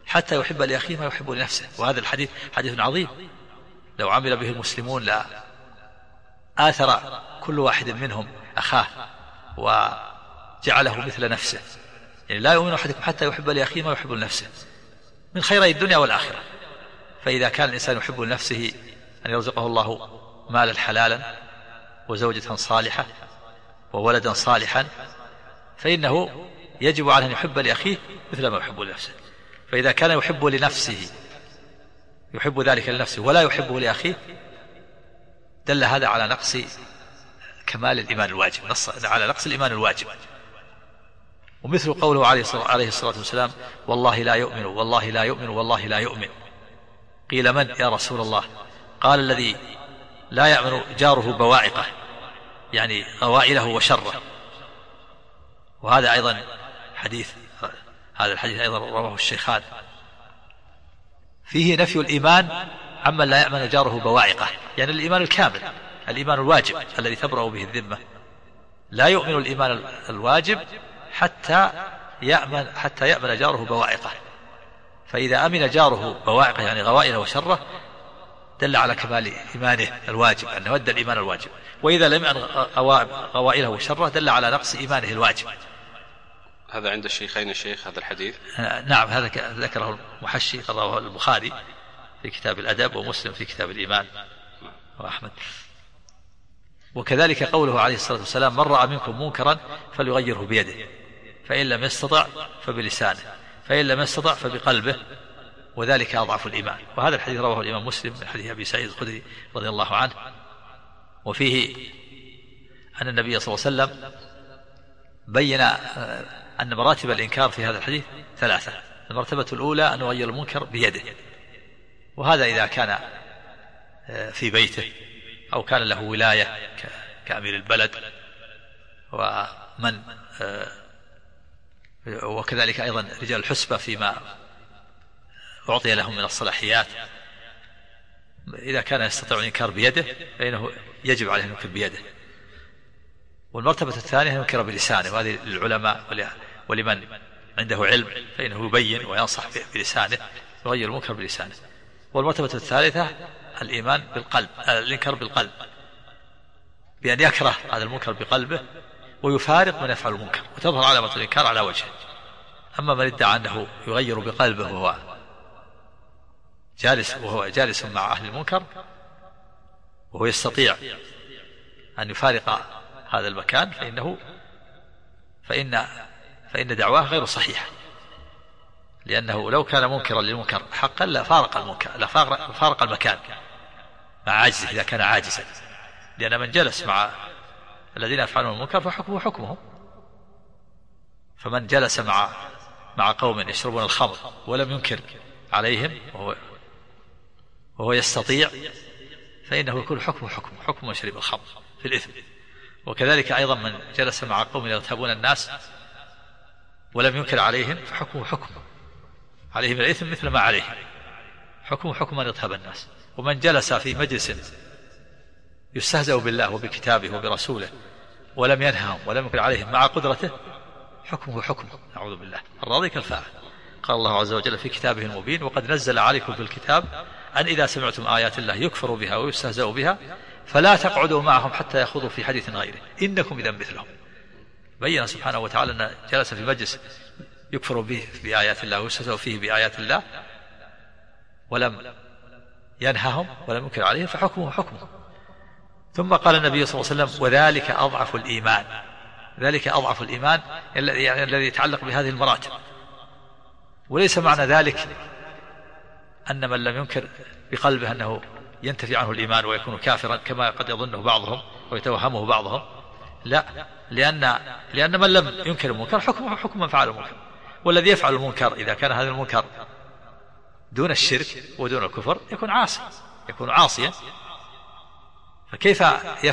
حتى يحب لأخيه ما يحب لنفسه. وهذا الحديث حديث عظيم، لو عمل به المسلمون لا آثر كل واحد منهم أخاه وجعله مثل نفسه. يعني لا يؤمن أحدكم حتى يحب لأخيه ما يحب لنفسه من خيري الدنيا والآخرة. فإذا كان الإنسان يحب لنفسه أن يرزقه الله مالا حلالا وزوجة صالحة وولدا صالحا، فإنه يجب عليه أن يحب لأخيه مثل ما يحب لنفسه. فإذا كان يحب لنفسه يحب ذلك لنفسه ولا يحبه لأخيه، دل هذا على نقص كمال الإيمان الواجب، على نقص الإيمان الواجب. ومثل قوله عليه الصلاة والسلام: والله لا يؤمن والله لا يؤمن والله لا يؤمن. قيل: من يا رسول الله؟ قال: الذي لا يأمن جاره بوائقه، يعني غوائله وشره. وهذا أيضا هذا الحديث أيضا رواه الشيخان، فيه نفي الإيمان عمن لا يأمن جاره بوائقه، يعني الإيمان الكامل، الإيمان الواجب الذي تبرأ به الذمة. لا يؤمن الإيمان الواجب حتى يأمن جاره بوائقه. فإذا أمن جاره بوائقه يعني غوائله وشره دل على كمال إيمانه الواجب، أنه أدى الإيمان الواجب. وإذا لم يأمن غوائله وشره دل على نقص إيمانه الواجب. هذا عند الشيخين الشيخ هذا الحديث؟ نعم، هذا ذكره المحشي رواه البخاري في كتاب الأدب ومسلم في كتاب الإيمان وأحمد. وكذلك قوله عليه الصلاة والسلام: من رأى منكم منكرا فليغيره بيده، فإن لم يستطع فبلسانه، فإن لم يستطع فبقلبه، وذلك أضعف الإيمان. وهذا الحديث رواه الإمام مسلم من حديث أبي سعيد الخدري رضي الله عنه. وفيه أن النبي صلى الله عليه وسلم بين أن مراتب الإنكار في هذا الحديث 3. المرتبة الأولى أن يغير المنكر بيده، وهذا إذا كان في بيته أو كان له ولاية كأمير البلد ومن وكذلك أيضا رجال الحسبة فيما أعطي لهم من الصلاحيات. إذا كان يستطيع الإنكار بيده فإنه يجب عليه أن ينكر بيده. والمرتبة الثانية ينكر بلسانه، وهذه للعلماء ولمن عنده علم فإنه يبين وينصح بلسانه، يغير المنكر بلسانه. والمرتبة الثالثة الإيمان بالقلب، الإنكار بالقلب، بأن يكره هذا المنكر بقلبه ويفارق من يفعل المنكر، وتظهر علامة الإنكار على وجهه. أما من ادعى أنه يغير بقلبه وهو جالس مع أهل المنكر وهو يستطيع أن يفارق هذا المكان فإن دعواه غير صحيحة، لأنه لو كان منكرا للمنكر حقا لفارق المكان مع عجزه إذا كان عاجزا. لأن من جلس مع الذين يفعلون المنكر فحكمه حكمهم. فمن جلس مع قوم يشربون الخمر ولم ينكر عليهم وهو يستطيع فإنه يكون حكم من شرب الخمر في الإثم. وكذلك أيضا من جلس مع قوم يغتابون الناس ولم ينكر عليهم فحكمه حكم عليهم الإثم مثل ما عليه، حكم من يغتاب الناس. ومن جلس في مجلس يستهزأ بالله وبكتابه وبرسوله ولم ينههم ولم ينكر عليهم مع قدرته حكمه نعوذ بالله الراضي كالفاعل. قال الله عز وجل في كتابه المبين: وقد نزل عليكم في الكتاب أن إذا سمعتم آيات الله يكفر بها ويستهزأ بها فلا تقعدوا معهم حتى يخوضوا في حديث غيره إنكم إذا مثلهم. بين سبحانه وتعالى أن جلس في مجلس يكفر به بآيات الله ويستهزأ فيه بآيات الله ولم ينههم ولم ينكر عليهم فحكمه حكمه. ثم قال النبي صلى الله عليه وسلم: وذلك أضعف الإيمان. ذلك أضعف الإيمان الذي يتعلق بهذه المراتب. وليس معنى ذلك أن من لم ينكر بقلبه أنه ينتفي عنه الإيمان ويكون كافرا كما قد يظنه بعضهم ويتوهمه بعضهم، لا، لأن من لم ينكر المنكر حكمه حكم من فعل المنكر. والذي يفعل المنكر إذا كان هذا المنكر دون الشرك ودون الكفر يكون عاصيا. فكيف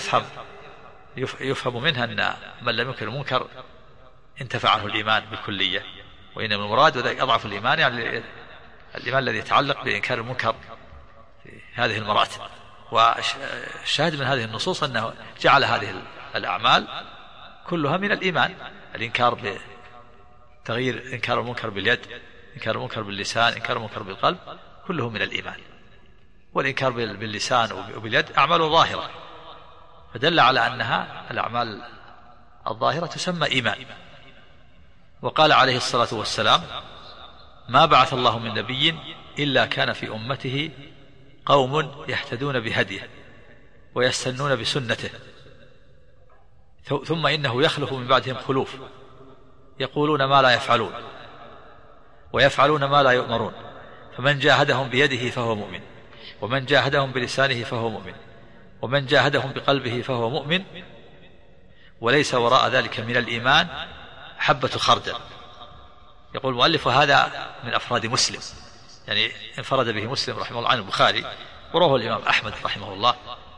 يفهم منها أن من لم ينكر المنكر انتفع عنه الإيمان بالكلية؟ وإنما المراد وذلك أضعف الإيمان يعني الإيمان الذي يتعلق بإنكار المنكر في هذه المراتب. والشاهد من هذه النصوص أنه جعل هذه الأعمال كلها من الإيمان: الإنكار بتغيير إنكار المنكر باليد، إنكار المنكر باللسان، إنكار المنكر بالقلب، كله من الإيمان. والإنكار باللسان وباليد أعمال ظاهرة، فدل على أنها الأعمال الظاهرة تسمى إيمان. وقال عليه الصلاة والسلام: ما بعث الله من نبي إلا كان في أمته قوم يهتدون بهديه ويستنون بسنته، ثم إنه يخلف من بعدهم خلوف يقولون ما لا يفعلون ويفعلون ما لا يؤمرون، فمن جاهدهم بيده فهو مؤمن، ومن جاهدهم بلسانه فهو مؤمن، ومن جاهدهم بقلبه فهو مؤمن، وليس وراء ذلك من الإيمان حبة خردل. يقول المؤلف: هذا من أفراد مسلم، يعني انفرد به مسلم رحمه الله عن البخاري، ورواه الإمام أحمد رحمه الله.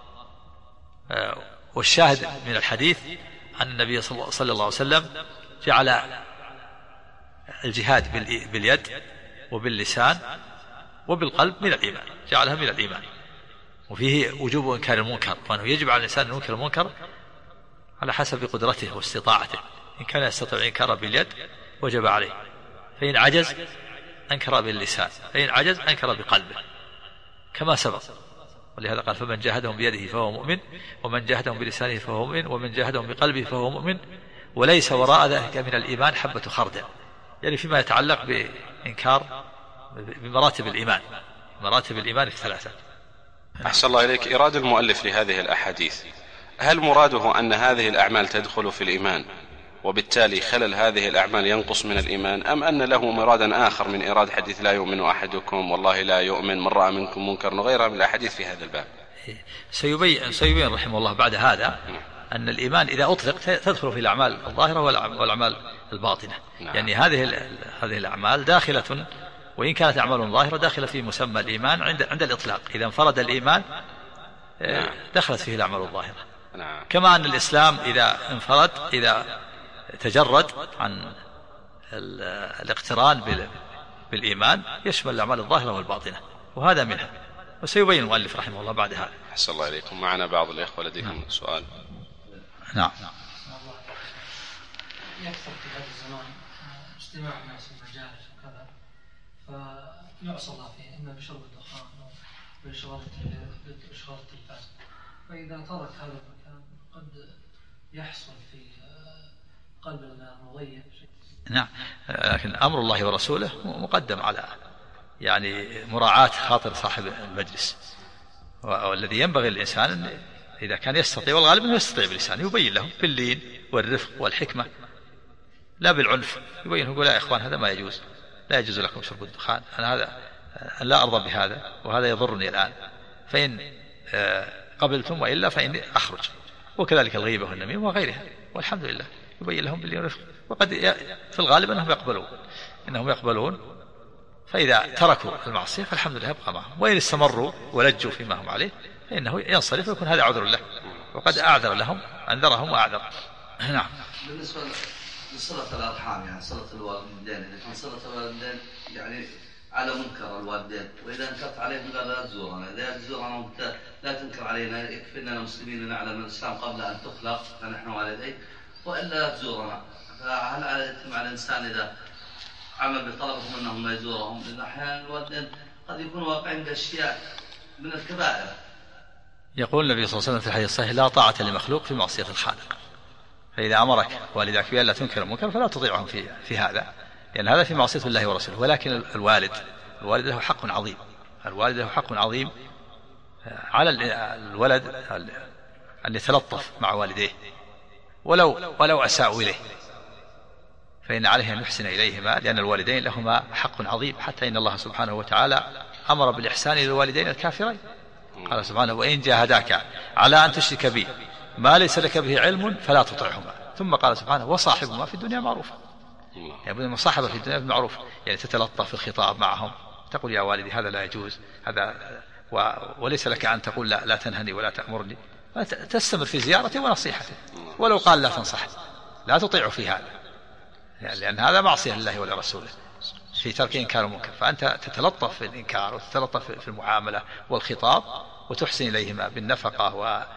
والشاهد من الحديث أن النبي صلى الله عليه وسلم جعل الجهاد باليد وباللسان وبالقلب من الإيمان، جعلها من الإيمان. وفيه وجوب إنكار المنكر، وأنه يجب على الإنسان أن ينكر المنكر على حسب قدرته واستطاعته. إن كان يستطيع إنكاره باليد وجب عليه، فإن عجز أنكر باللسان، فإن عجز أنكر بقلبه كما سبق. ولهذا قال: فمن جاهدهم بيده فهو مؤمن، ومن جاهدهم بلسانه فهو مؤمن، ومن جاهدهم بقلبه فهو مؤمن، وليس وراء ذلك من الإيمان حبة خردل، يعني فيما يتعلق بإنكار بمراتب الإيمان، مراتب الإيمان الثلاثة. أحسن الله إليك. إراد المؤلف لهذه الأحاديث، هل مراده أن هذه الأعمال تدخل في الإيمان وبالتالي خلل هذه الأعمال ينقص من الإيمان، أم أن له مرادا آخر من إيراد حديث لا يؤمن أحدكم والله لا يؤمن من رأى منكم منكر وغيرها من الأحاديث في هذا الباب؟ سيبين رحمه الله بعد هذا أن الإيمان إذا أطلق تدخل في الأعمال الظاهرة والأعمال الباطنة. يعني هذه الأعمال داخلة، وإن كانت أعمال ظاهرة داخلة في مسمى الإيمان عند الإطلاق. إذا انفرد الإيمان دخلت فيه الأعمال الظاهرة. كما أن الإسلام إذا انفرد، إذا تجرد عن الاقتران بالإيمان، يشمل الأعمال الظاهرة والباطنة، وهذا منها. وسيبين المؤلف رحمه الله بعد هذا. أحسن الله إليكم. معنا بعض الإخوة لديهم سؤال. نعم. يكثر في هذا الزمان اجتماع الناس في المجالس وكذا، فيعصى الله فيه إما بشرب الدخان أو بإشغال التلفاز، فإذا ترك هذا المكان قد يحصل في قلب المضيف. نعم، لكن أمر الله ورسوله مقدم على يعني مراعاة خاطر صاحب المجلس، والذي ينبغي الإنسان إذا كان يستطيع، والغالب أنه يستطيع باللسان، يبين لهم باللين والرفق والحكمة لا بالعنف. يبين، يقول: يا إخوان هذا ما يجوز، لا يجوز لكم شرب الدخان، أنا هذا لا أرضى بهذا وهذا يضرني الآن، فإن قبلتم وإلا فإني أخرج. وكذلك الغيبة والنميمة وغيرها، والحمد لله يبين لهم باللين والرفق. وقد في الغالب إنهم يقبلون، فإذا تركوا المعصية فالحمد لله يبقى معهم، وإن استمروا ولجوا فيما هم عليه فإنه ينصرف ويكون هذا عذر له، وقد أعذر لهم، أنذرهم وأعذر. نعم. بالنسبة لصلة الأرحام، يعني صلة الوالدين، إذا كان صلة الوالدين يعني على منكر الوالدين، وإذا أنكرت عليهم قال لا تزورنا، إذا تزورنا وأنت لا تنكر علينا، يكفي أننا مسلمين نعلم الإسلام قبل أن تخلق فنحن والديك، وإلا تزورنا. فهل يتم على الإنسان إذا عمل بطلبهم أنهم لا يزورهم؟ لأن أحيانا الوالدين قد يكونوا واقعين بأشياء من الكبائر. يقول النبي صلى الله عليه وسلم في الحديث الصحيح: لا طاعة لمخلوق في معصية الخالق. فإذا أمرك والدك بأن لا تنكر المنكر فلا تطيعهم في هذا، لأن هذا في معصية الله ورسوله. ولكن الوالد له حق عظيم، الوالد له حق عظيم على الولد أن يتلطف مع والديه ولو أساءوا إليه، فإن عليه أن يحسن إليهما، لأن الوالدين لهما حق عظيم، حتى إن الله سبحانه وتعالى أمر بالإحسان للوالدين الكافرين. قال سبحانه: وإن جاهداك على أن تشرك بي ما ليس لك به علم فلا تطعهما. ثم قال سبحانه: وصاحبهما في الدنيا معروفا. يعني المصاحبة في الدنيا معروف، يعني تتلطف في الخطاب معهم، تقول: يا والدي هذا لا يجوز، هذا وليس لك أن تقول لا تنهني ولا تأمرني، تستمر في زيارته ونصيحته، ولو قال لا تنصح، لا تطيع في هذا، لأن هذا معصية لله ولرسوله في ترك إنكار المنكر. فأنت تتلطف في الإنكار وتتلطف في المعاملة والخطاب، وتحسن إليهما بالنفقة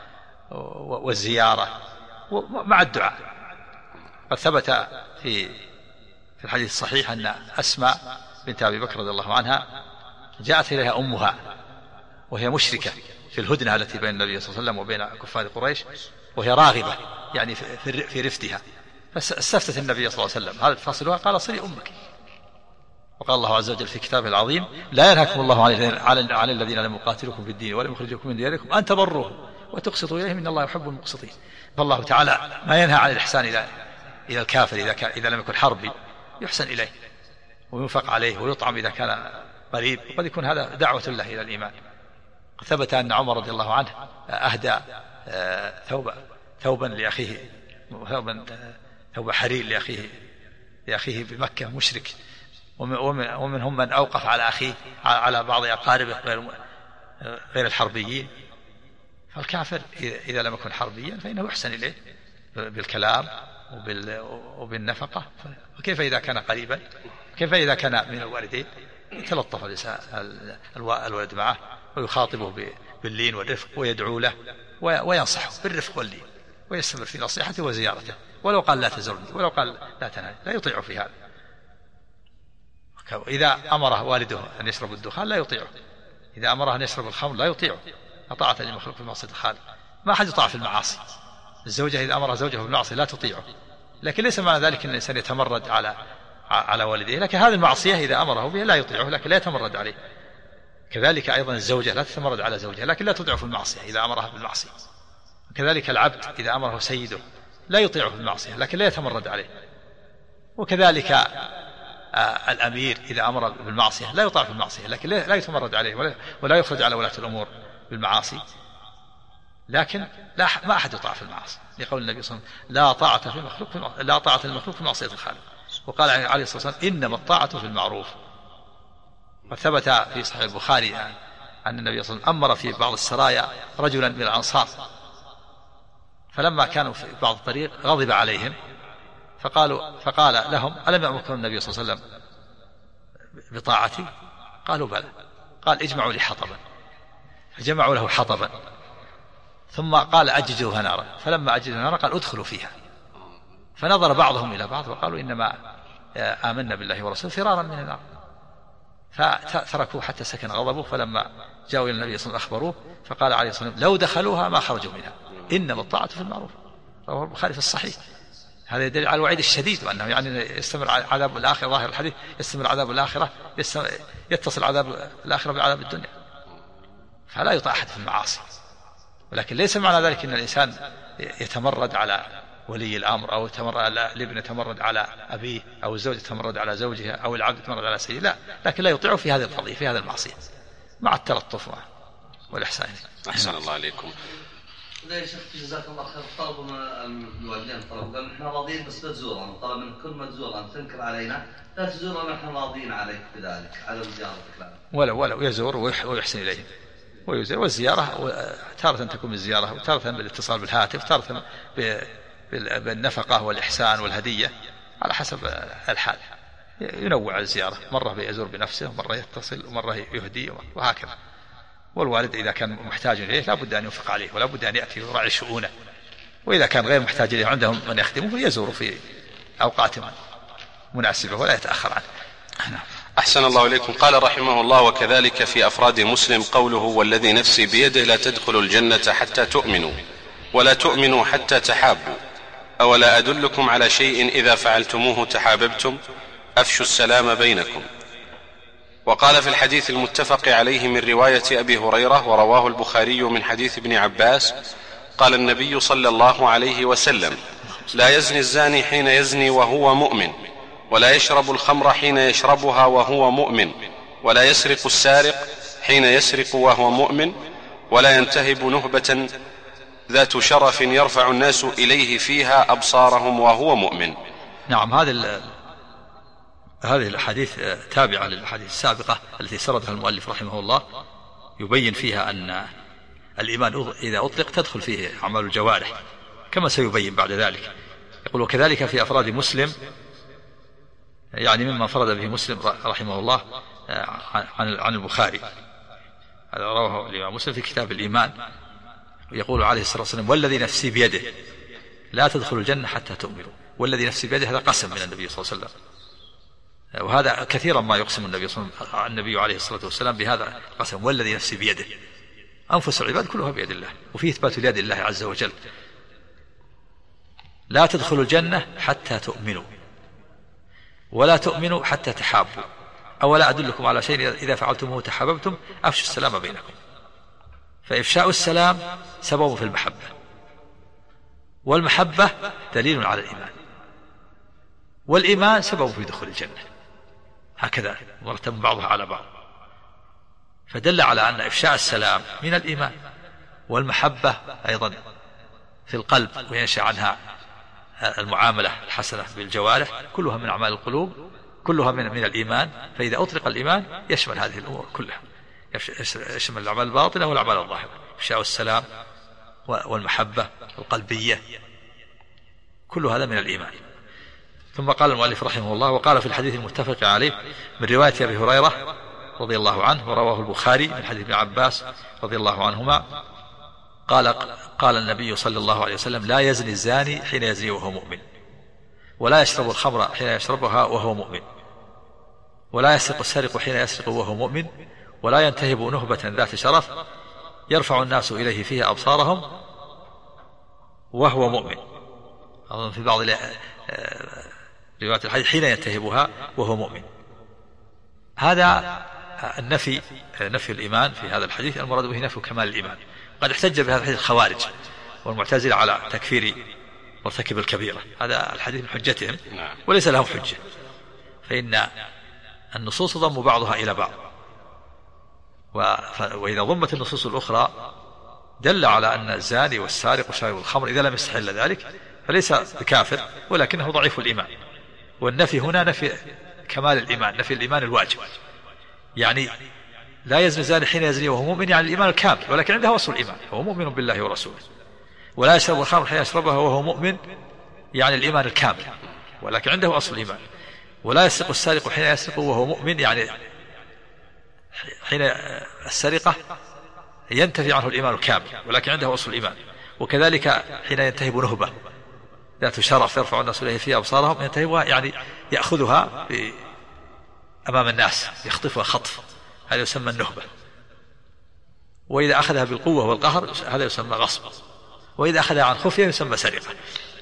والزيارة مع الدعاء. قد ثبت في الحديث الصحيح أن أسماء بنت أبي بكر رضي الله عنها جاءت إليها أمها وهي مشركة في الهدنة التي بين النبي صلى الله عليه وسلم وبين كفار قريش، وهي راغبة يعني في رفدها، فاستفتت النبي صلى الله عليه وسلم هل تصلها؟ قال صلي أمك. وقال الله عز وجل في كتابه العظيم لا ينهاكم الله عن الذين لم يقاتلوكم في الدين ولم يخرجوكم من دياركم أن تبروهم وتقسطوا إليهم إن الله يحب المقسطين. فالله تعالى ما ينهى عن الإحسان إلى الكافر إذا لم يكن حربي، يحسن إليه وينفق عليه ويطعم إذا كان قريب، وقد يكون هذا دعوة له إلى الإيمان. ثبت أن عمر رضي الله عنه أهدى ثوبا لأخيه، ثوب حرير لأخيه بمكة مشرك، ومنهم من أوقف على أخيه على بعض أقاربه غير الحربيين. فالكافر إذا لم يكن حربيا فإنه يحسن إليه بالكلام وبالنفقة، وكيف إذا كان قريبا؟ كيف إذا كان من الوالدين؟ يتلطف الولد معه ويخاطبه باللين والرفق ويدعو له وينصحه بالرفق واللين ويستمر في نصيحته وزيارته، ولو قال لا تزرني ولو قال لا تنهي لا يطيع في هذا. إذا أمره والده أن يشرب الدخان لا يطيعه، إذا أمره أن يشرب الخمر لا يطيعه، أطاعة لمخلوق في معصية الخالق. ما أحد يطاع في المعاصي. الزوجة إذا أمر زوجه بالمعصية لا تطيعه، لكن ليس معنى ذلك أن الإنسان يتمرد على والديه، لكن هذه المعصية إذا أمره بها لا يطيعه لكن لا يتمرد عليه. كذلك أيضا الزوجة لا تتمرد على زوجها لكن لا تطيعه في المعصية إذا أمرها بالمعصية. كذلك العبد إذا أمره سيده لا يطيعه في المعصية لكن لا يتمرد عليه. وكذلك الأمير إذا أمر بالمعصية لا يطاع في المعصية لكن لا يتمرد عليه ولا يخرج على ولاة الأمور بالمعاصي، لكن ما أحد يطاع في المعاصي، لقول النبي صلى الله عليه وسلم لا طاعة للمخلوق في معصية الخالق. وقال عليه الصلاة والسلام إنما الطاعة في المعروف. وثبت في صحيح البخاري أن النبي صلى الله عليه وسلم أمر في بعض السرايا رجلا من الأنصار، فلما كانوا في بعض الطريق غضب عليهم فقال لهم ألم يأمركم النبي صلى الله عليه وسلم بطاعتي؟ قالوا بلى. قال اجمعوا لي حطبا، فجمعوا له حطبا، ثم قال أججوها نارا، فلما أججوها نارا قال ادخلوا فيها. فنظر بعضهم إلى بعض وقالوا إنما آمنا بالله ورسوله فرارا من النار، فتركوه حتى سكن غضبه. فلما جاءوا إلى النبي صلى الله عليه وسلم أخبروه فقال عليه الصلاة والسلام لو دخلوها ما خرجوا منها إنما الطاعة في المعروف. رواه البخاري في الصحيح. هذا يدل على الوعيد الشديد، وأنه يعني يستمر عذاب الآخرة، ظاهر الحديث يستمر عذاب الآخرة، يتصل عذاب الآخرة بعذاب الدنيا، فلا يطاع أحد في المعاصي. ولكن ليس معنى ذلك أن الإنسان يتمرد على ولي الأمر أو الابن يتمرد على أبيه أو الزوج يتمرد على زوجها أو العبد يتمرد على سيده، لا، لكن لا يطيعه في هذه القضية في هذه المعصية مع التلطف والإحسان. أحسن الله عليكم. زي شيخ جزاك الله خير، طلبوا من الوالدين قالوا نحن راضين بس لا تزورنا، طلب من كل ما تزورنا تنكر علينا لا تزورنا نحن راضين عليك بذلك على زيارتك. ولو يزور ويحسن إليه ويزور. والزيارة تارة تكون بالزيارة وتارة بالاتصال بالهاتف، تارة بالنفقة والإحسان والهدية على حسب الحال. ينوع الزيارة، مرة يزور بنفسه ومرة يتصل ومرة يهدي وهكذا. والوالد إذا كان محتاج إليه لا بد أن ينفق عليه ولا بد أن يأتي ويراعي شؤونه، وإذا كان غير محتاج إليه عندهم من يخدمه يزور في أوقات مناسبة ولا يتأخر عنه. أحسن الله إليكم. قال رحمه الله وكذلك في أفراد مسلم قوله والذي نفسي بيده لا تدخلوا الجنة حتى تؤمنوا ولا تؤمنوا حتى تحابوا أولا أدلكم على شيء إذا فعلتموه تحاببتم أفشوا السلام بينكم. وقال في الحديث المتفق عليه من رواية أبي هريرة ورواه البخاري من حديث ابن عباس قال النبي صلى الله عليه وسلم لا يزني الزاني حين يزني وهو مؤمن ولا يشرب الخمر حين يشربها وهو مؤمن ولا يسرق السارق حين يسرق وهو مؤمن ولا ينتهب نهبة ذات شرف يرفع الناس إليه فيها أبصارهم وهو مؤمن. نعم، هذه الحديث تابعة للحديث السابقة التي سردها المؤلف رحمه الله، يبين فيها أن الإيمان إذا أطلق تدخل فيه أعمال الجوارح كما سيبين بعد ذلك. يقول وكذلك في أفراد مسلم، يعني مما انفرد به مسلم رحمه الله عن البخاري، هذا رواه الإمام مسلم في كتاب الإيمان. يقول عليه الصلاة والسلام والذي نفسي بيده لا تدخل الجنة حتى تؤمنوا. والذي نفسي بيده هذا قسم من النبي صلى الله عليه وسلم، وهذا كثيرا ما يقسم النبي عليه الصلاة والسلام بهذا القسم: والذي نفسي بيده. أنفس العباد كلها بيد الله، وفيه إثبات اليد لله عز وجل. لا تدخلوا الجنة حتى تؤمنوا، ولا تؤمنوا حتى تحابوا، أولا أدلكم على شيء إذا فعلتموه تحاببتم أفشوا السلام بينكم. فإفشاء السلام سبب في المحبة، والمحبة دليل على الإيمان، والإيمان سبب في دخول الجنة، هكذا مرتب بعضها على بعض. فدل على أن إفشاء السلام من الإيمان، والمحبة أيضا في القلب وينشأ عنها المعاملة الحسنة بالجوارح، كلها من أعمال القلوب، كلها من الإيمان. فإذا أطلق الإيمان يشمل هذه الأمور كلها، يشمل الأعمال الباطنة والأعمال الظاهرة. إفشاء السلام والمحبة القلبية كل هذا من الإيمان. ثم قال المؤلف رحمه الله: وقال في الحديث المتفق عليه من رواية أبي هريرة رضي الله عنه، ورواه البخاري من حديث ابن عباس رضي الله عنهما، قال النبي صلى الله عليه وسلم: لا يزني الزاني حين يزني وهو مؤمن، ولا يشرب الخمر حين يشربها وهو مؤمن، ولا يسرق السارق حين يسرق وهو مؤمن، ولا ينتهب نهبة ذات شرف يرفع الناس إليه فيها أبصارهم وهو مؤمن. أظن في بعض روايات الحديث حين ينتهبها وهو مؤمن. هذا نفي الإيمان في هذا الحديث، المراد به نفي كمال الإيمان. قد احتج بهذا الحديث الخوارج والمعتزلة على تكفير مرتكب الكبيرة، هذا الحديث من حجتهم وليس لهم حجة، فإن النصوص ضم بعضها إلى بعض، وإذا ضمت النصوص الأخرى دل على أن الزاني والسارق وشارب الخمر إذا لم يستحل ذلك فليس بكافر، ولكنه ضعيف الإيمان. والنفي هنا نفي كمال الإيمان، نفي الإيمان الواجب. يعني لا يزني الزاني حين يزني وهو مؤمن، يعني الإيمان الكامل، ولكن عنده وصف الإيمان، هو مؤمن بالله ورسوله. ولا يشرب الخمر حين يشربها وهو مؤمن، يعني الإيمان الكامل، ولكن عنده وصف الإيمان. ولا يسرق السارق حين يسرق وهو مؤمن، يعني حين السرقة ينتفي عنه الإيمان الكامل، ولكن عنده وصف الإيمان. وكذلك حين ينتهب نهبة ذات شرف يرفع الناس إليه فيها أبصارهم، ينتهبها يعني يأخذها أمام الناس، يخطفها خطف، هذا يسمى النهبة. وإذا أخذها بالقوة والقهر هذا يسمى غصب، وإذا أخذها عن خفية يسمى سرقة.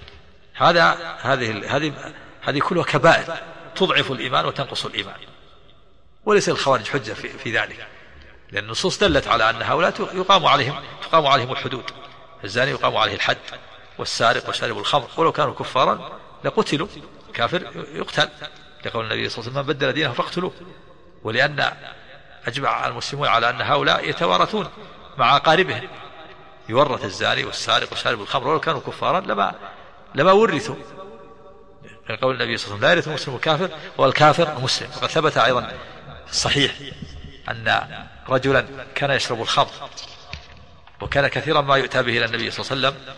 هذه كلها كبائر تضعف الإيمان وتنقص الإيمان، وليس الخوارج حجة في ذلك، لأن النصوص دلت على أن هؤلاء تقام عليهم الحدود. الزاني يقام عليه الحد، والسارق وشارب الخمر ولو كانوا كفارا لقتلوا، كافر يقتل، لقول النبي صلى الله عليه وسلم: من بدل دينه فاقتلوه. ولأن أجمع المسلمون على أن هؤلاء يتوارثون مع أقاربهم، يورث الزاني والسارق وشارب الخمر ولو كانوا كفارا لما ورثوا، لقول النبي صلى الله عليه وسلم: لا يرث المسلم الكافر والكافر مسلم. وقد ثبت أيضا في الصحيح أن رجلا كان يشرب الخمر، وكان كثيرا ما يؤتى به إلى النبي صلى الله عليه وسلم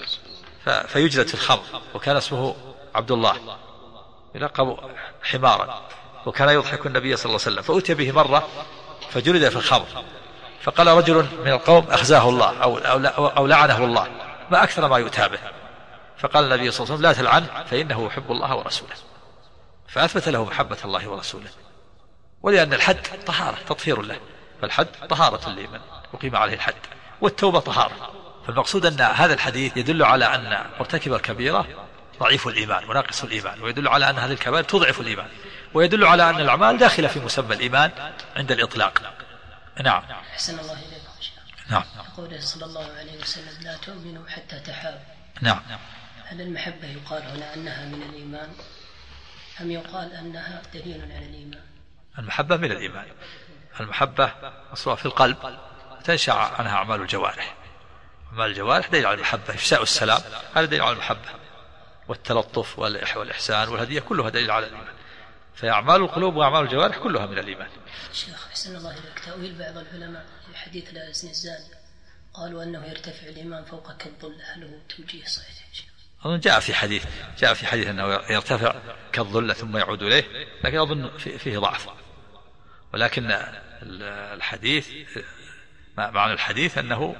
فيجلد في الخمر، وكان اسمه عبد الله يلقب حمارا، وكان يضحك النبي صلى الله عليه وسلم، فأتي به مرة فجلد في الخمر، فقال رجل من القوم: أخزاه الله أو لعنه الله، ما أكثر ما يؤتى به. فقال النبي صلى الله عليه وسلم: لا تلعنه فإنه يحب الله ورسوله. فأثبت له محبة الله ورسوله، ولأن الحد طهارة تطهير له، فالحد طهارة لمن أقيم عليه الحد، والتوبة طهارة. فالمقصود أن هذا الحديث يدل على أن مرتكب الكبيرة ضعيف الإيمان وناقص الإيمان، ويدل على أن هذه الكبائر تضعف الإيمان، ويدل على أن الأعمال داخلة في مسمى الإيمان عند الإطلاق. نعم. أحسن الله إليكم. نعم. قوله صلى الله عليه وسلم: لا تؤمنوا حتى تحابوا. نعم. هل المحبة يقال هنا أنها من الإيمان، أم يقال أنها دليل على الإيمان؟ المحبة من الإيمان، المحبة أصلها في القلب، تنشأ عنها أعمال الجوارح. أعمال الجوارح دليل على المحبة، إفشاء السلام هذا دليل على المحبة، والتلطف والإحسان والهدية كلها دليل على الإيمان. فأعمال القلوب وأعمال الجوارح كلها من الإيمان. شيخ أحسن الله إليك، تأويل بعض العلماء في حديث لا يزني الزاني قالوا أنه يرتفع الإيمان فوق كالظل، هل هو توجيه صحيح؟ أظن جاء في حديث أنه يرتفع كالظل ثم يعود إليه، لكن أظن فيه ضعف. ولكن الحديث معنى الحديث أنه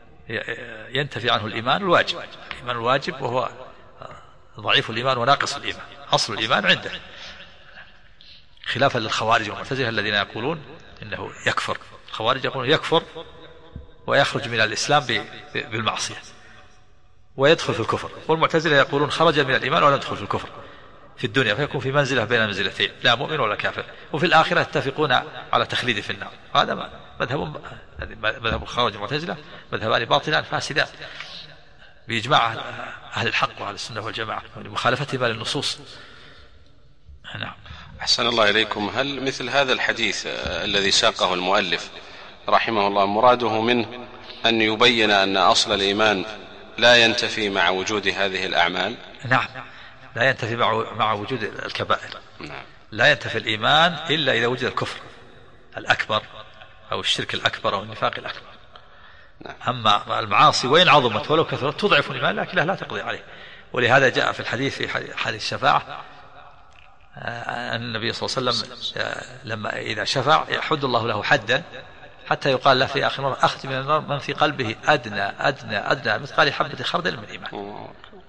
ينتفي عنه الإيمان الواجب، الإيمان الواجب، وهو ضعيف الإيمان وناقص الإيمان، أصل الإيمان عنده. خلافا للخوارج والمعتزلة الذين يقولون إنه يكفر. الخوارج يقولون يكفر ويخرج من الإسلام بالمعصية ويدخل في الكفر، والمعتزلة يقولون خرج من الإيمان ولا يدخل في الكفر في الدنيا، فيكون في منزلة بين منزلتين، لا مؤمن ولا كافر، وفي الآخرة يتفقون على تخليده في النار. هذا مذهب الخوارج والمعتزلة، مذهبان باطلان فاسدان بإجماع أهل الحق وأهل السنة والجماعة لمخالفتهما للنصوص. نعم. أحسن الله إليكم. هل مثل هذا الحديث الذي ساقه المؤلف رحمه الله مراده منه أن يبين أن أصل الإيمان لا ينتفي مع وجود هذه الأعمال؟ نعم، لا ينتفي مع وجود الكبائر. نعم. لا ينتفي الإيمان إلا إذا وجد الكفر الأكبر أو الشرك الأكبر أو النفاق الأكبر. نعم. أما المعاصي وإن عظمت ولو كثرت تضعف الإيمان لكنها لا تقضي عليه. ولهذا جاء في الحديث في حديث الشفاعة أن النبي صلى الله عليه وسلم لما إذا شفع يحد الله له حدا حتى يقال له في آخر مرة أخرج من النار من في قلبه أدنى مثقال حبة خردل من الإيمان.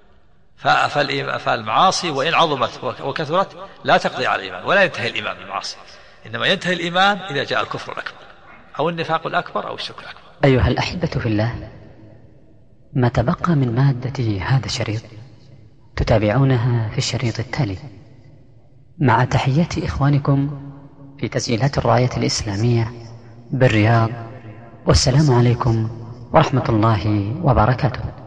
فالمعاصي وإن عظمت وكثرت لا تقضي على الإيمان ولا ينتهي الإيمان بالمعاصي، إنما ينتهي الإيمان إذا جاء الكفر الأكبر أو النفاق الأكبر أو الشرك الأكبر. أيها الأحبة في الله، ما تبقى من مادة هذا الشريط تتابعونها في الشريط التالي، مع تحيات إخوانكم في تسجيلات الراية الإسلامية بالرياض، والسلام عليكم ورحمة الله وبركاته.